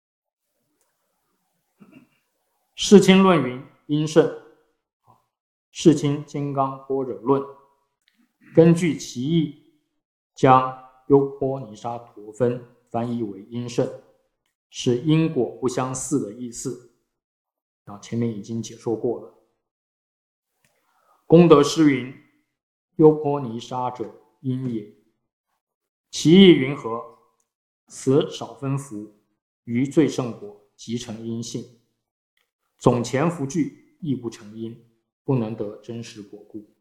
世亲论云：因圣，世亲金刚般若论根据其意，将优波尼沙陀分翻译为因圣，是因果不相似的意思。前面已经解说过了。功德师云：优波尼沙者因也，其意云何？此少分福，于最胜果即成因性，总前福聚亦不成因，不能得真实果故。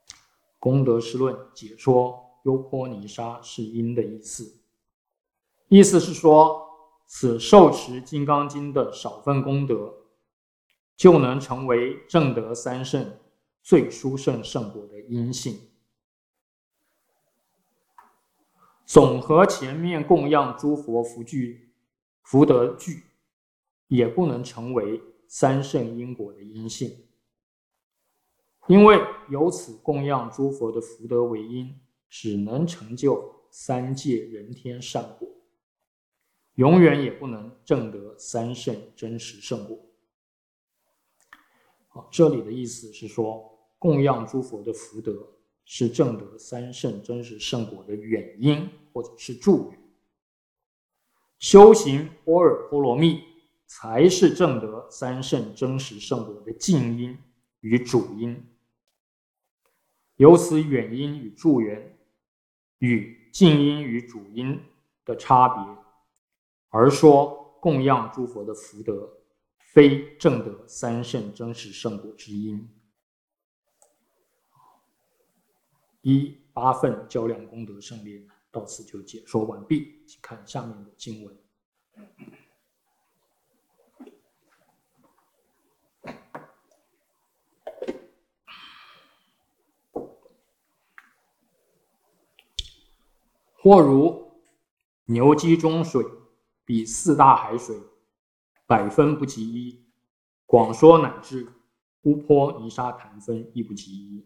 功德师论解说优波尼沙是因的意思， 意思是说，此受持金刚经的少分功德，就能成为正得三圣最殊胜圣果的因性。总和前面供养诸佛福德具，也不能成为三圣因果的因性，因为由此供养诸佛的福德为因，只能成就三界人天善果，永远也不能证得三圣真实圣果。这里的意思是说，供养诸佛的福德是证得三圣真实圣果的原因或者是助缘，修行般若波罗蜜才是证得三圣真实圣果的近因与主因。由此原因与助缘与近因与主因的差别，而说供养诸佛的福德非证得三圣真实圣果之因。8份较量功德胜列到此就解说完毕，请看下面的经文。或如牛机中水，比四大海水百分不及一，广说乃至乌坡泥沙坛分亦不及一。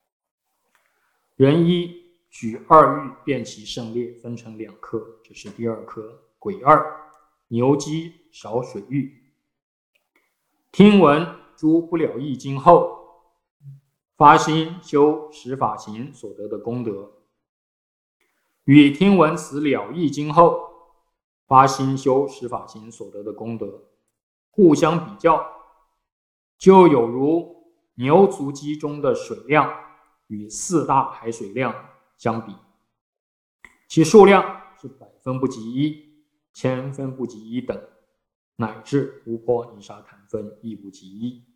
人一举二玉辨其胜劣，分成2科，这是第2科。癸二，牛机少水玉。听闻诸不了义经后，发心修十法行所得的功德，与听闻此了义经后，发心修十法行所得的功德互相比较，就有如牛足机中的水量与四大海水量相比，其数量是百分不及一，千分不及一等，乃至乌坡泥沙坛分亦不及一。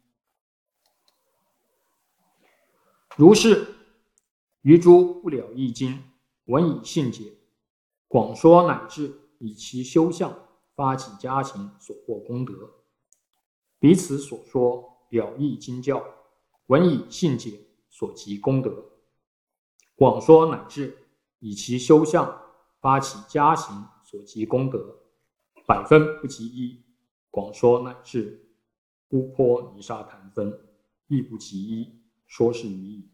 如是，于诸不了义经闻以信解，广说乃至以其修相发起加行所获功德，彼此所说了义经教闻以信解所及功德，广说乃至以其修相发起加行所及功德，百分不及一，广说乃至乌坡泥沙坛分亦不及一，说是于义。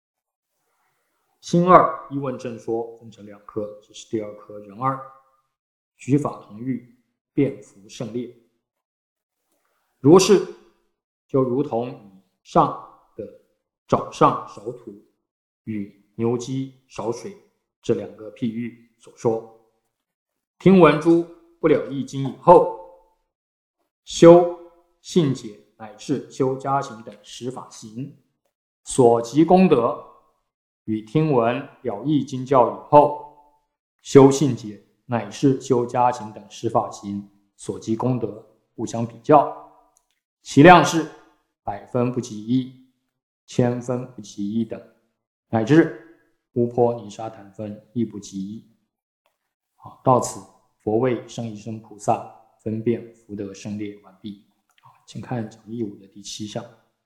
心二一问正说分成2科，这是第2科。人二举法同欲，辩服胜劣。如是，就如同以上的沼上少土与牛机少水这2个譬喻所说，听闻诸不了义经以后，修信解乃至修加行等十法行所及功德，与听闻了义经教以后，修信解乃至修加行等十法行所及功德互相比较，其量是百分不及一，千分不及一等，乃至乌坡泥沙坛分亦不及一。好，到此佛为圣义生菩萨分辨福德胜劣完毕。请看讲义5的第7项。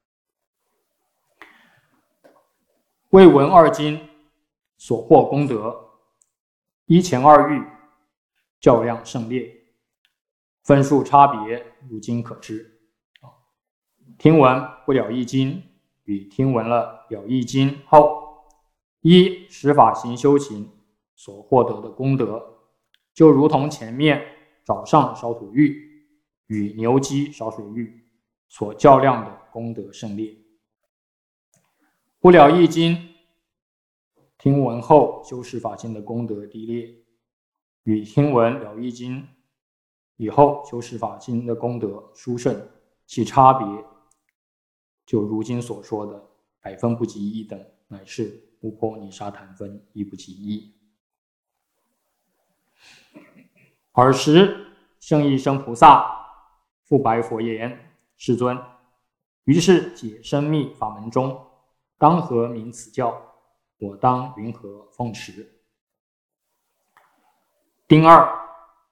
为闻2经所获功德，依前2喻较量胜劣，分数差别如今可知。听闻不了义经与听闻了义经后，依十法行修行所获得的功德，就如同前面沼上少土玉与牛机少水玉所较量的功德胜劣。不了义经听闻后修十法行的功德低劣，与听闻了义经以后修十法行的功德殊胜，其差别就如今所说的百分不及一等，乃是乌坡泥沙坛分亦不及一。尔时圣义生菩萨复白佛言：世尊，于是解深密法门中，当何名此教？我当云何奉持？丁2，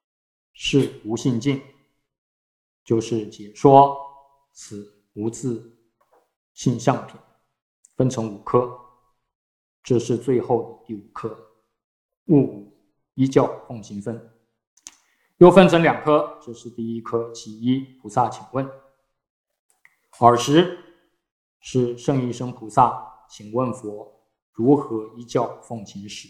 是无性境，就是解说此无自性相品，分成5科，这是最后的第5科，物五依教奉行分。又分成2科，这是第1科，其一菩萨请问。尔时是圣意生菩萨请问佛如何依教奉行时。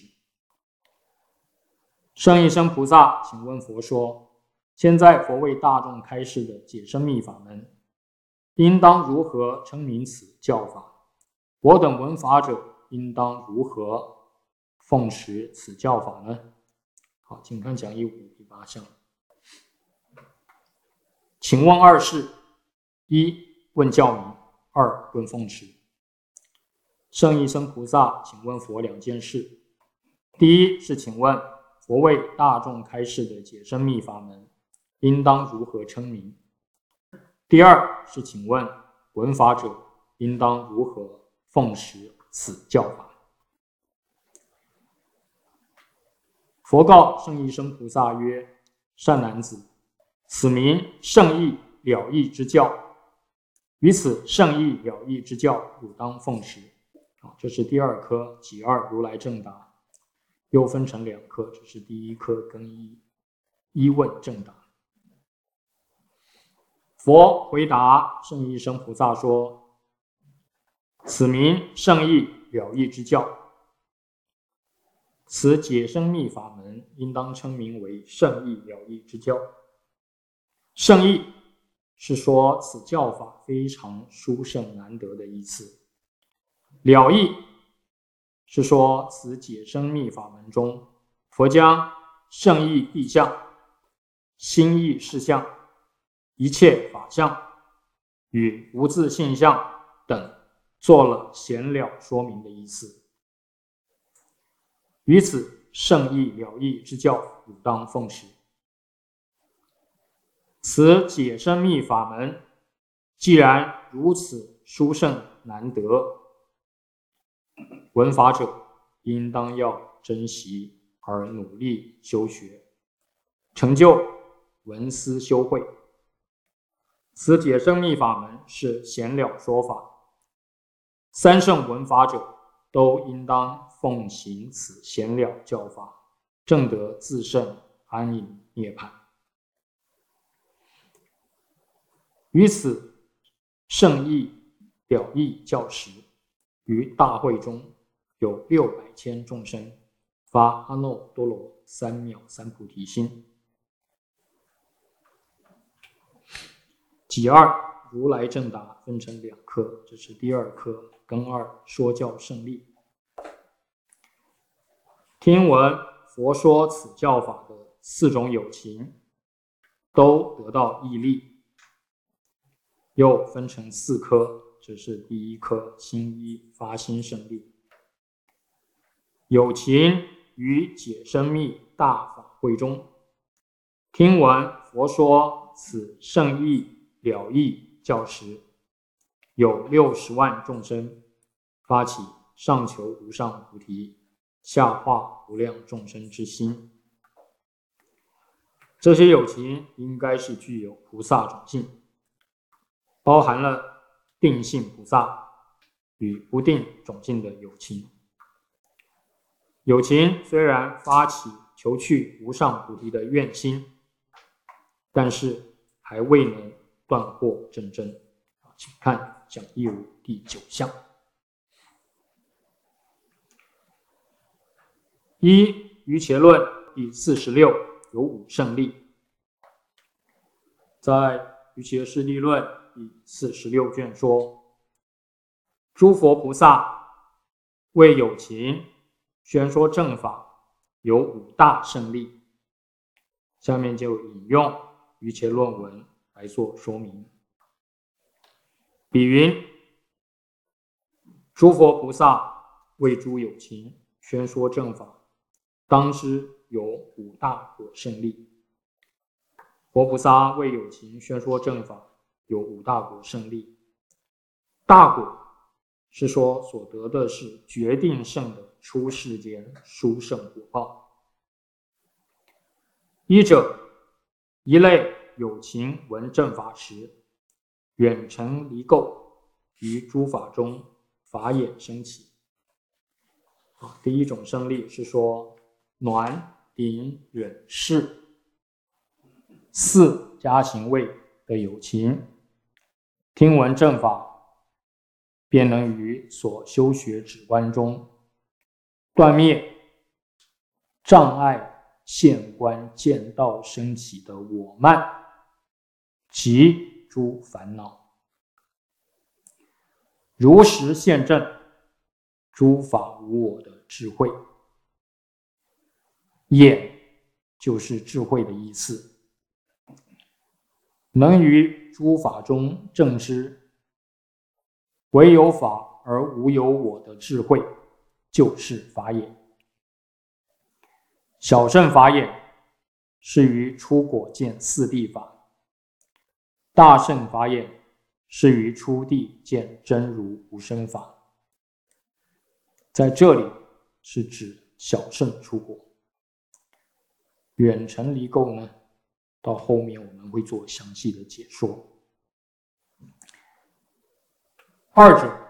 圣意生菩萨请问佛说：现在佛为大众开示的解深密法门，应当如何称名此教法？我等闻法者应当如何奉持此教法呢？好，请看讲义5第8项。请问2事：一问教名，2问奉持。圣意生菩萨请问佛2件事。第一是请问佛为大众开示的解深密法门，应当如何称名？第二是请问闻法者应当如何奉持此教法？佛告圣意生菩萨曰：善男子，此名圣意了义之教，于此圣意了义之教，汝当奉持。这是第2科，己2如来正答。又分成2科，这是第1科庚一问正答。佛回答圣意生菩萨说：此名圣意了义之教，此解深密法门应当称名为圣意了义之教。圣意是说此教法非常殊胜难得的意思，了义是说此解深密法门中，佛将圣义谛相、心意事相、一切法相与无自性相等做了显了说明的意思。于此圣意了义之教，汝当奉持。此解深密法门既然如此殊胜难得，闻法者应当要珍惜而努力修学，成就闻思修慧。此解深密法门是显了说法，三圣闻法者都应当奉行此显了教法，证得自胜安隐涅槃。于此圣意了义教时，于大会中有600千众生发阿耨多罗三藐三菩提心。己2如来正答分成2科，这是第2科庚2说教胜利。听闻佛说此教法的4种有情都得到益利，又分成4科，这是第1科心一发心胜利。有情于解深密大法会中，听闻佛说此圣意了义教时，有60万众生发起上求无上菩提，下化无量众生之心。这些有情应该是具有菩萨种性，包含了定性菩萨与不定种性的有情。有情虽然发起求去无上菩提的愿心，但是还未能断惑正真。请看讲义5第9项。瑜伽论第46有5胜利。在瑜伽师地论第46卷说，诸佛菩萨为有情宣说正法有5大胜利。下面就引用瑜伽论文来做说明。比云，诸佛菩萨为诸有情宣说正法，当知有5大果胜利。佛菩萨为有情宣说正法有5大果胜利。大果是说所得的是决定胜的出世间殊胜果报。一者一类有情闻正法时，远程离垢，于诸法中法眼升起。第一种胜利是说暖、顶、忍、世四加行位的有情，听闻正法，便能于所修学止观中断灭障碍现观见道升起的我慢及诸烦恼，如实现证诸法无我的智慧。眼就是智慧的意思，能于诸法中证知唯有法而无有我的智慧，就是法眼。小乘法眼是于初果见四谛法，大乘法眼是于初地见真如无生法。在这里是指小乘初果，远程离垢呢，到后面我们会做详细的解说。二者，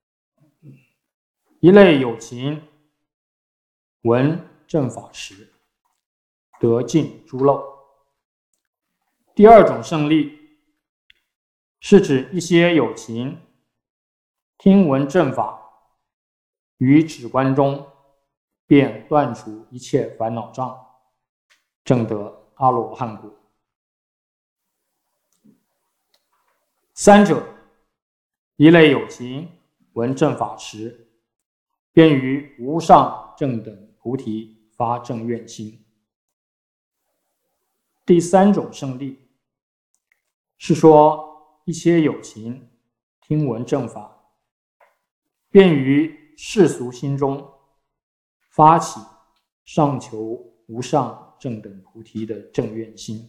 一类有情闻正法时，得尽诸漏。第二种胜利是指一些有情听闻正法，于止观中便断除一切烦恼障，证得阿罗汉果。三者，一类有情闻正法时，便于无上正等菩提发正愿心。第三种胜利是说一些有情听闻正法，便于世俗心中发起上求无上正等菩提的正愿心。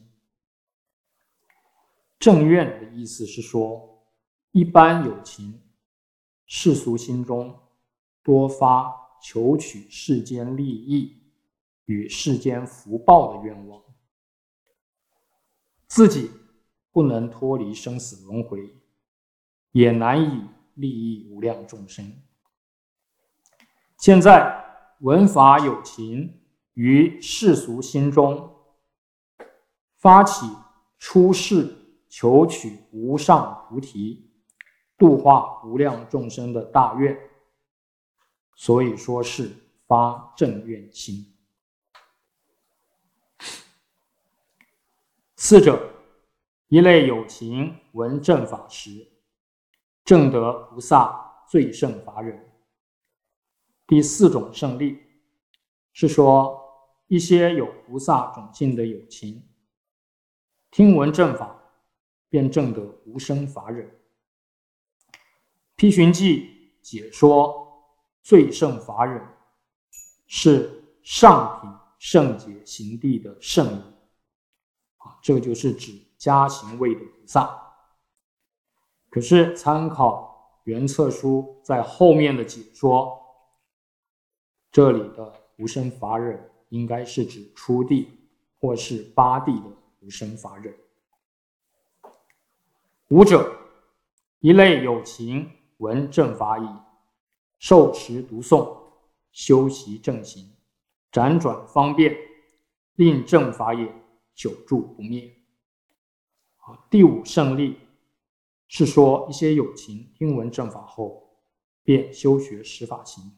正愿的意思是说，一般有情世俗心中多发求取世间利益与世间福报的愿望，自己不能脱离生死轮回，也难以利益无量众生。现在闻法有情于世俗心中发起出世求取无上菩提度化无量众生的大愿，所以说是发正愿心。四者，一类有情闻正法时，证得菩萨最胜法忍。第四种胜利是说一些有菩萨种性的有情，听闻正法，便证得无生法忍。批寻记解说最胜法忍是上品圣解行地的圣人，这个就是指加行位的菩萨。可是参考原册书在后面的解说，这里的无生法忍应该是指初地或是八地的无生法忍。五者，一类有情闻正法已，受持读诵，修习正行，辗转方便，令正法也久住不灭。第五胜利是说一些有情听闻正法后，便修学十法行，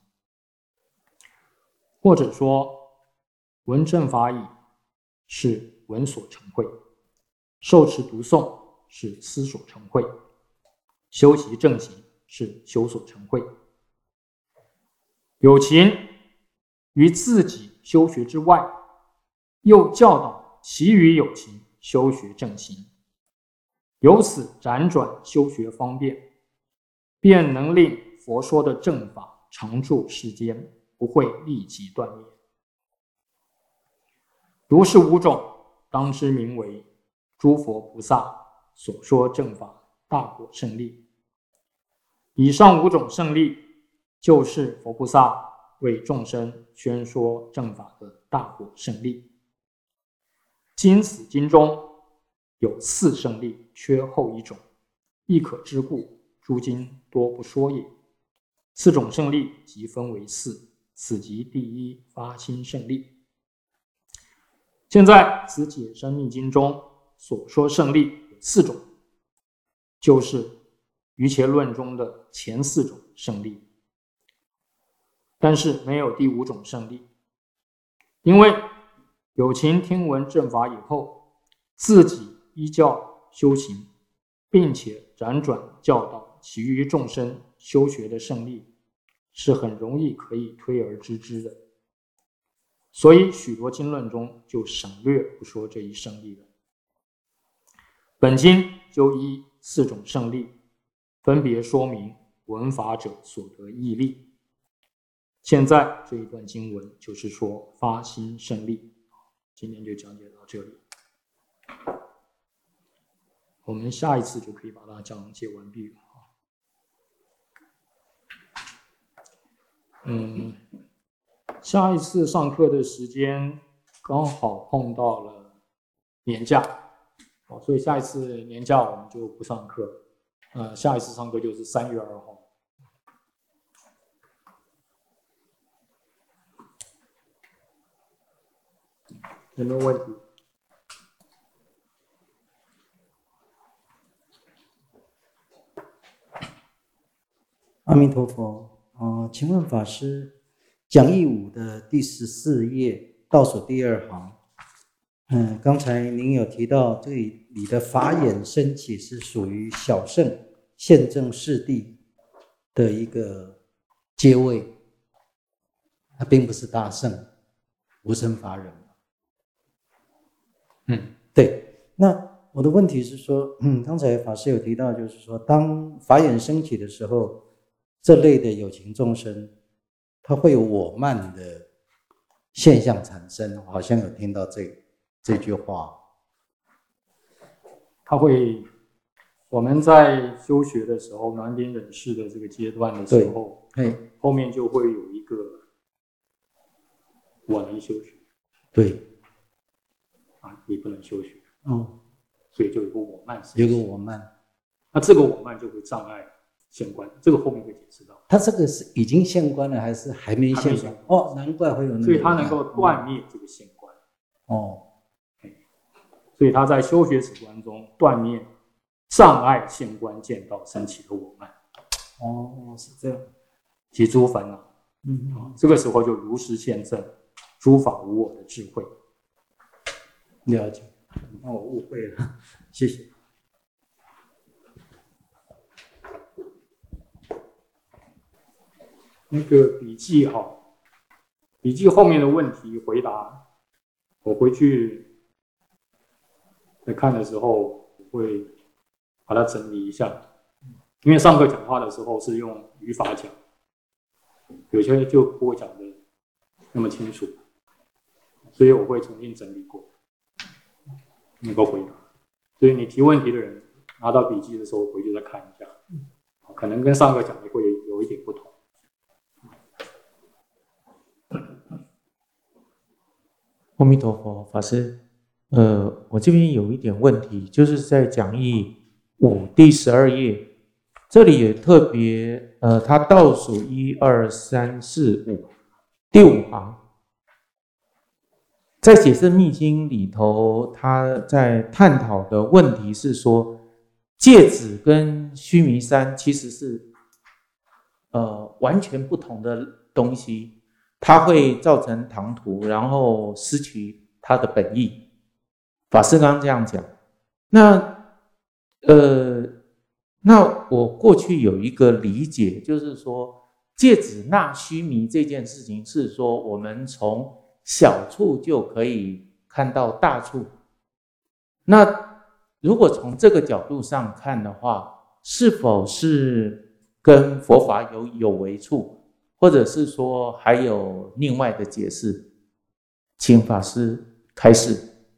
或者说闻正法已是闻所成慧，受持读诵是思所成慧，修习正行是修所成慧。有情于自己修学之外，又教导其余有情修学正行，由此辗转修学方便，便能令佛说的正法常住世间，不会立即断灭。如是五种，当知名为诸佛菩萨所说正法大果胜利。以上五种胜利，就是佛菩萨为众生宣说正法的大果胜利。经此经中有四胜利，缺后一种，亦可知故，诸经多不说也。四种胜利即分为四，此即第一发心胜利。现在此解深密经中所说胜利有四种，就是瑜伽论中的前四种胜利，但是没有第五种胜利。因为有情听闻正法以后，自己依教修行，并且辗转教导其余众生修学的胜利，是很容易可以推而知之的。所以许多经论中就省略不说这一胜利了。本经就依四种胜利，分别说明闻法者所得义利。现在这一段经文就是说发心胜利。今天就讲解到这里，我们下一次就可以把它讲解完毕了。下一次上课的时间刚好碰到了年假，所以下一次年假我们就不上课。下一次上课就是3月2号。有没有问题？ 阿弥陀佛。请问法师，讲义5的第14页倒数第2行，刚才您有提到这里的法眼升起是属于小圣现正四谛的一个阶位，它并不是大圣无生法忍。对。那我的问题是说，刚才法师有提到，就是说，当法眼升起的时候，这类的有情众生，它会有我慢的现象产生。我好像有听到这句话。 它会，我们在修学的时候，难顶忍世的这个阶段的时候，后面就会有一个我能修学， 对， 你不能修学，所以就有个我慢， 有个我慢， 那这个我慢就会障碍现观，这个后面会解释到。 他这个是已经现观了，还是还没现观？难怪会有那个。 所以他能够断灭这个现观。所以他在修学止观中断灭障碍现观见道升起的我慢。 是这样。 即诸烦恼。这个时候就如实现证诸法无我的智慧。 了解。那我误会了，谢谢。 那个笔记笔记后面的问题回答，我回去在看的时候，我会把它整理一下，因为上课讲话的时候是用语法讲，有些就不会讲的那么清楚，所以我会重新整理过，能够回答。所以你提问题的人拿到笔记的时候回去再看一下，可能跟上课讲的会有一点不同。 阿弥陀佛，法师，我这边有一点问题，就是在讲义5第12页，这里也特别，它倒数1、2、3、4、5，第5行，在解释密经里头，他在探讨的问题是说，芥子跟须弥山其实是完全不同的东西。它会造成唐突，然后失去它的本意。法师刚刚这样讲，那我过去有一个理解，就是说芥子纳须弥这件事情是说，我们从小处就可以看到大处。那如果从这个角度上看的话，是否是跟佛法有违处？或者是说还有另外的解释，请法师开示。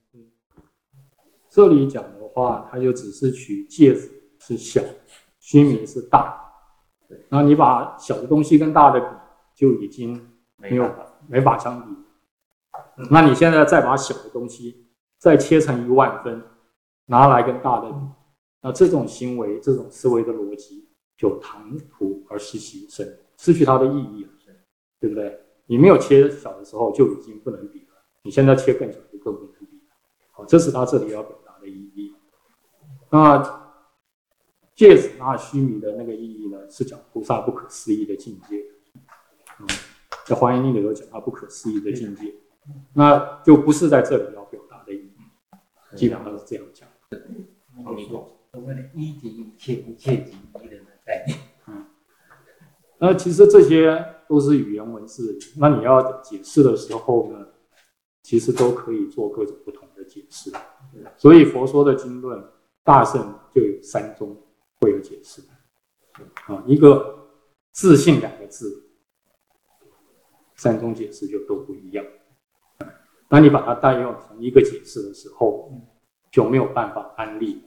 这里讲的话，它就只是取芥子是小，须弥是大，然后你把小的东西跟大的比，就已经没法相比。那你现在再把小的东西再切成10000分， 拿来跟大的比，那这种行为、这种思维的逻辑就唐突而失其身，失去它的意义了，对不对？你没有切小的时候就已经不能比了，你现在切更小就更不能比了。好，这是他这里要表达的意义。那芥子纳须弥的那个意义呢，是讲菩萨不可思议的境界。在华严经里头讲他不可思议的境界，那就不是在这里要表达的意义，基本上是这样讲。 我们的一即一切不切即一的概念。 那其实这些都是语言文字，那你要解释的时候呢，其实都可以做各种不同的解释。所以佛说的经论，大圣就有三宗会有解释。一个自信两个字，三宗解释就都不一样。那你把它代用同一个解释的时候，就没有办法安立。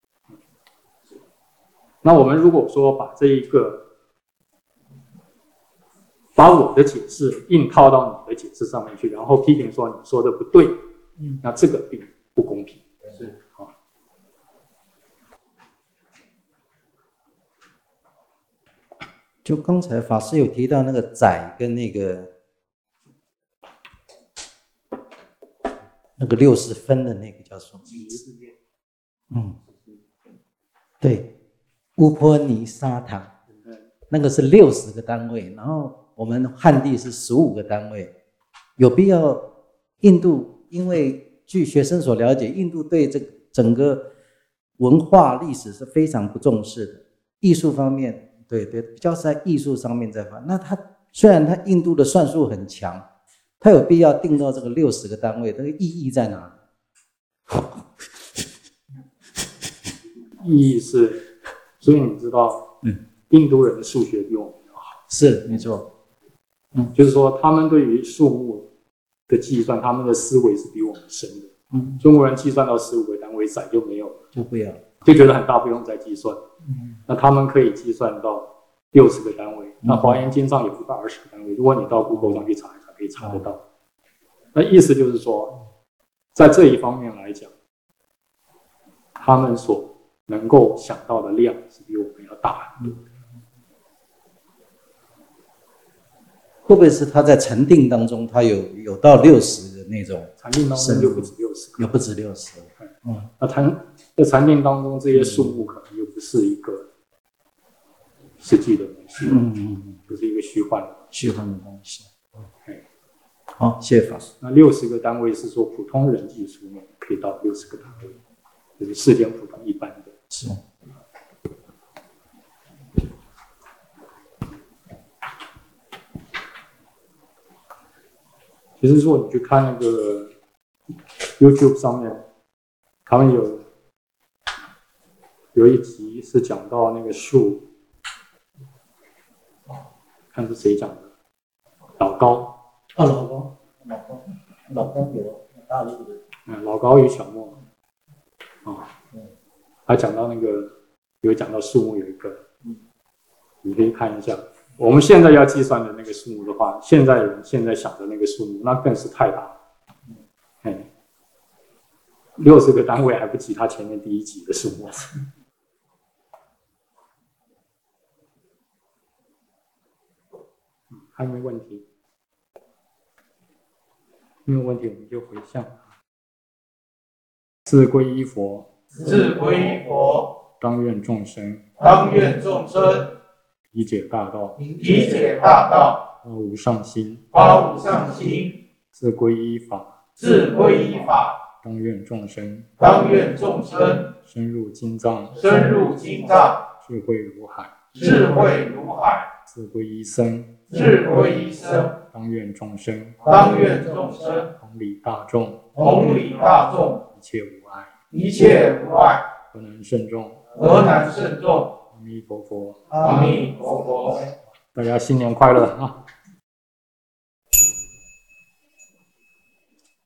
那我们如果说把这一个，把我的解释硬套到你的解释上面去，然后批评说你说的不对，那这个并不公平。是啊。 就刚才法师有提到那个载跟那个60分的那个叫什么？对，乌波尼沙塔，那个是60个单位，然后我们汉地是15个单位，有必要？印度因为据学生所了解，印度对这个整个文化历史是非常不重视的，艺术方面，对，比较是在艺术上面在发。那他虽然他印度的算术很强，他有必要定到这个60个单位，这个意义在哪里？ 意义是，所以你知道，印度人的数学比我们要好， 是没错， 就是说他们对于数目的计算，他们的思维是比我们深的。中国人计算到15个单位载就没有了， 就不要， 就觉得很大，不用再计算。那他们可以计算到60个单位，那华严经上有120个单位，如果你到 Google 上去查一查，可以查得到。那意思就是说，在这一方面来讲，他们所能够想到的量是比我们要大很多。 会不会是他在禅定当中，他有到60的那种？ 禅定当中就不止60个， 有不止60。 那在禅定当中，这些数目可能又不是一个实际的东西，不是一个虚幻的东西。好，谢谢法师。 那60个单位是说普通人计数目可以到60个单位，就是世间普通一般的。 是。 其实说你去看那个 YouTube 上面，他们有一集是讲到那个树，看是谁讲的，老高。 老高有大陆的。 老高与小莫。他讲到那个有讲到数目有一个，你可以看一下。我们现在要计算的那个数目的话，现在人现在想的那个数目，那更是太大了。60个单位还不及他前面第一集的数目。还有没有问题？没有问题，我们就回向。自归依佛， 自归依佛， 当愿众生， 当愿众生理解大道， 理解大道， 发无上心， 发无上心， 自归依法， 自归依法， 当愿众生， 当愿众生深入经藏， 深入经藏， 智慧如海， 智慧如海， 自归依僧， 智归依僧， 当愿众生， 当愿众生同理大众， 同理大众， 一切无碍， 一切无碍， 何能胜众？ 何难胜众？ 阿弥陀佛， 阿弥陀佛。 大家新年快乐啊！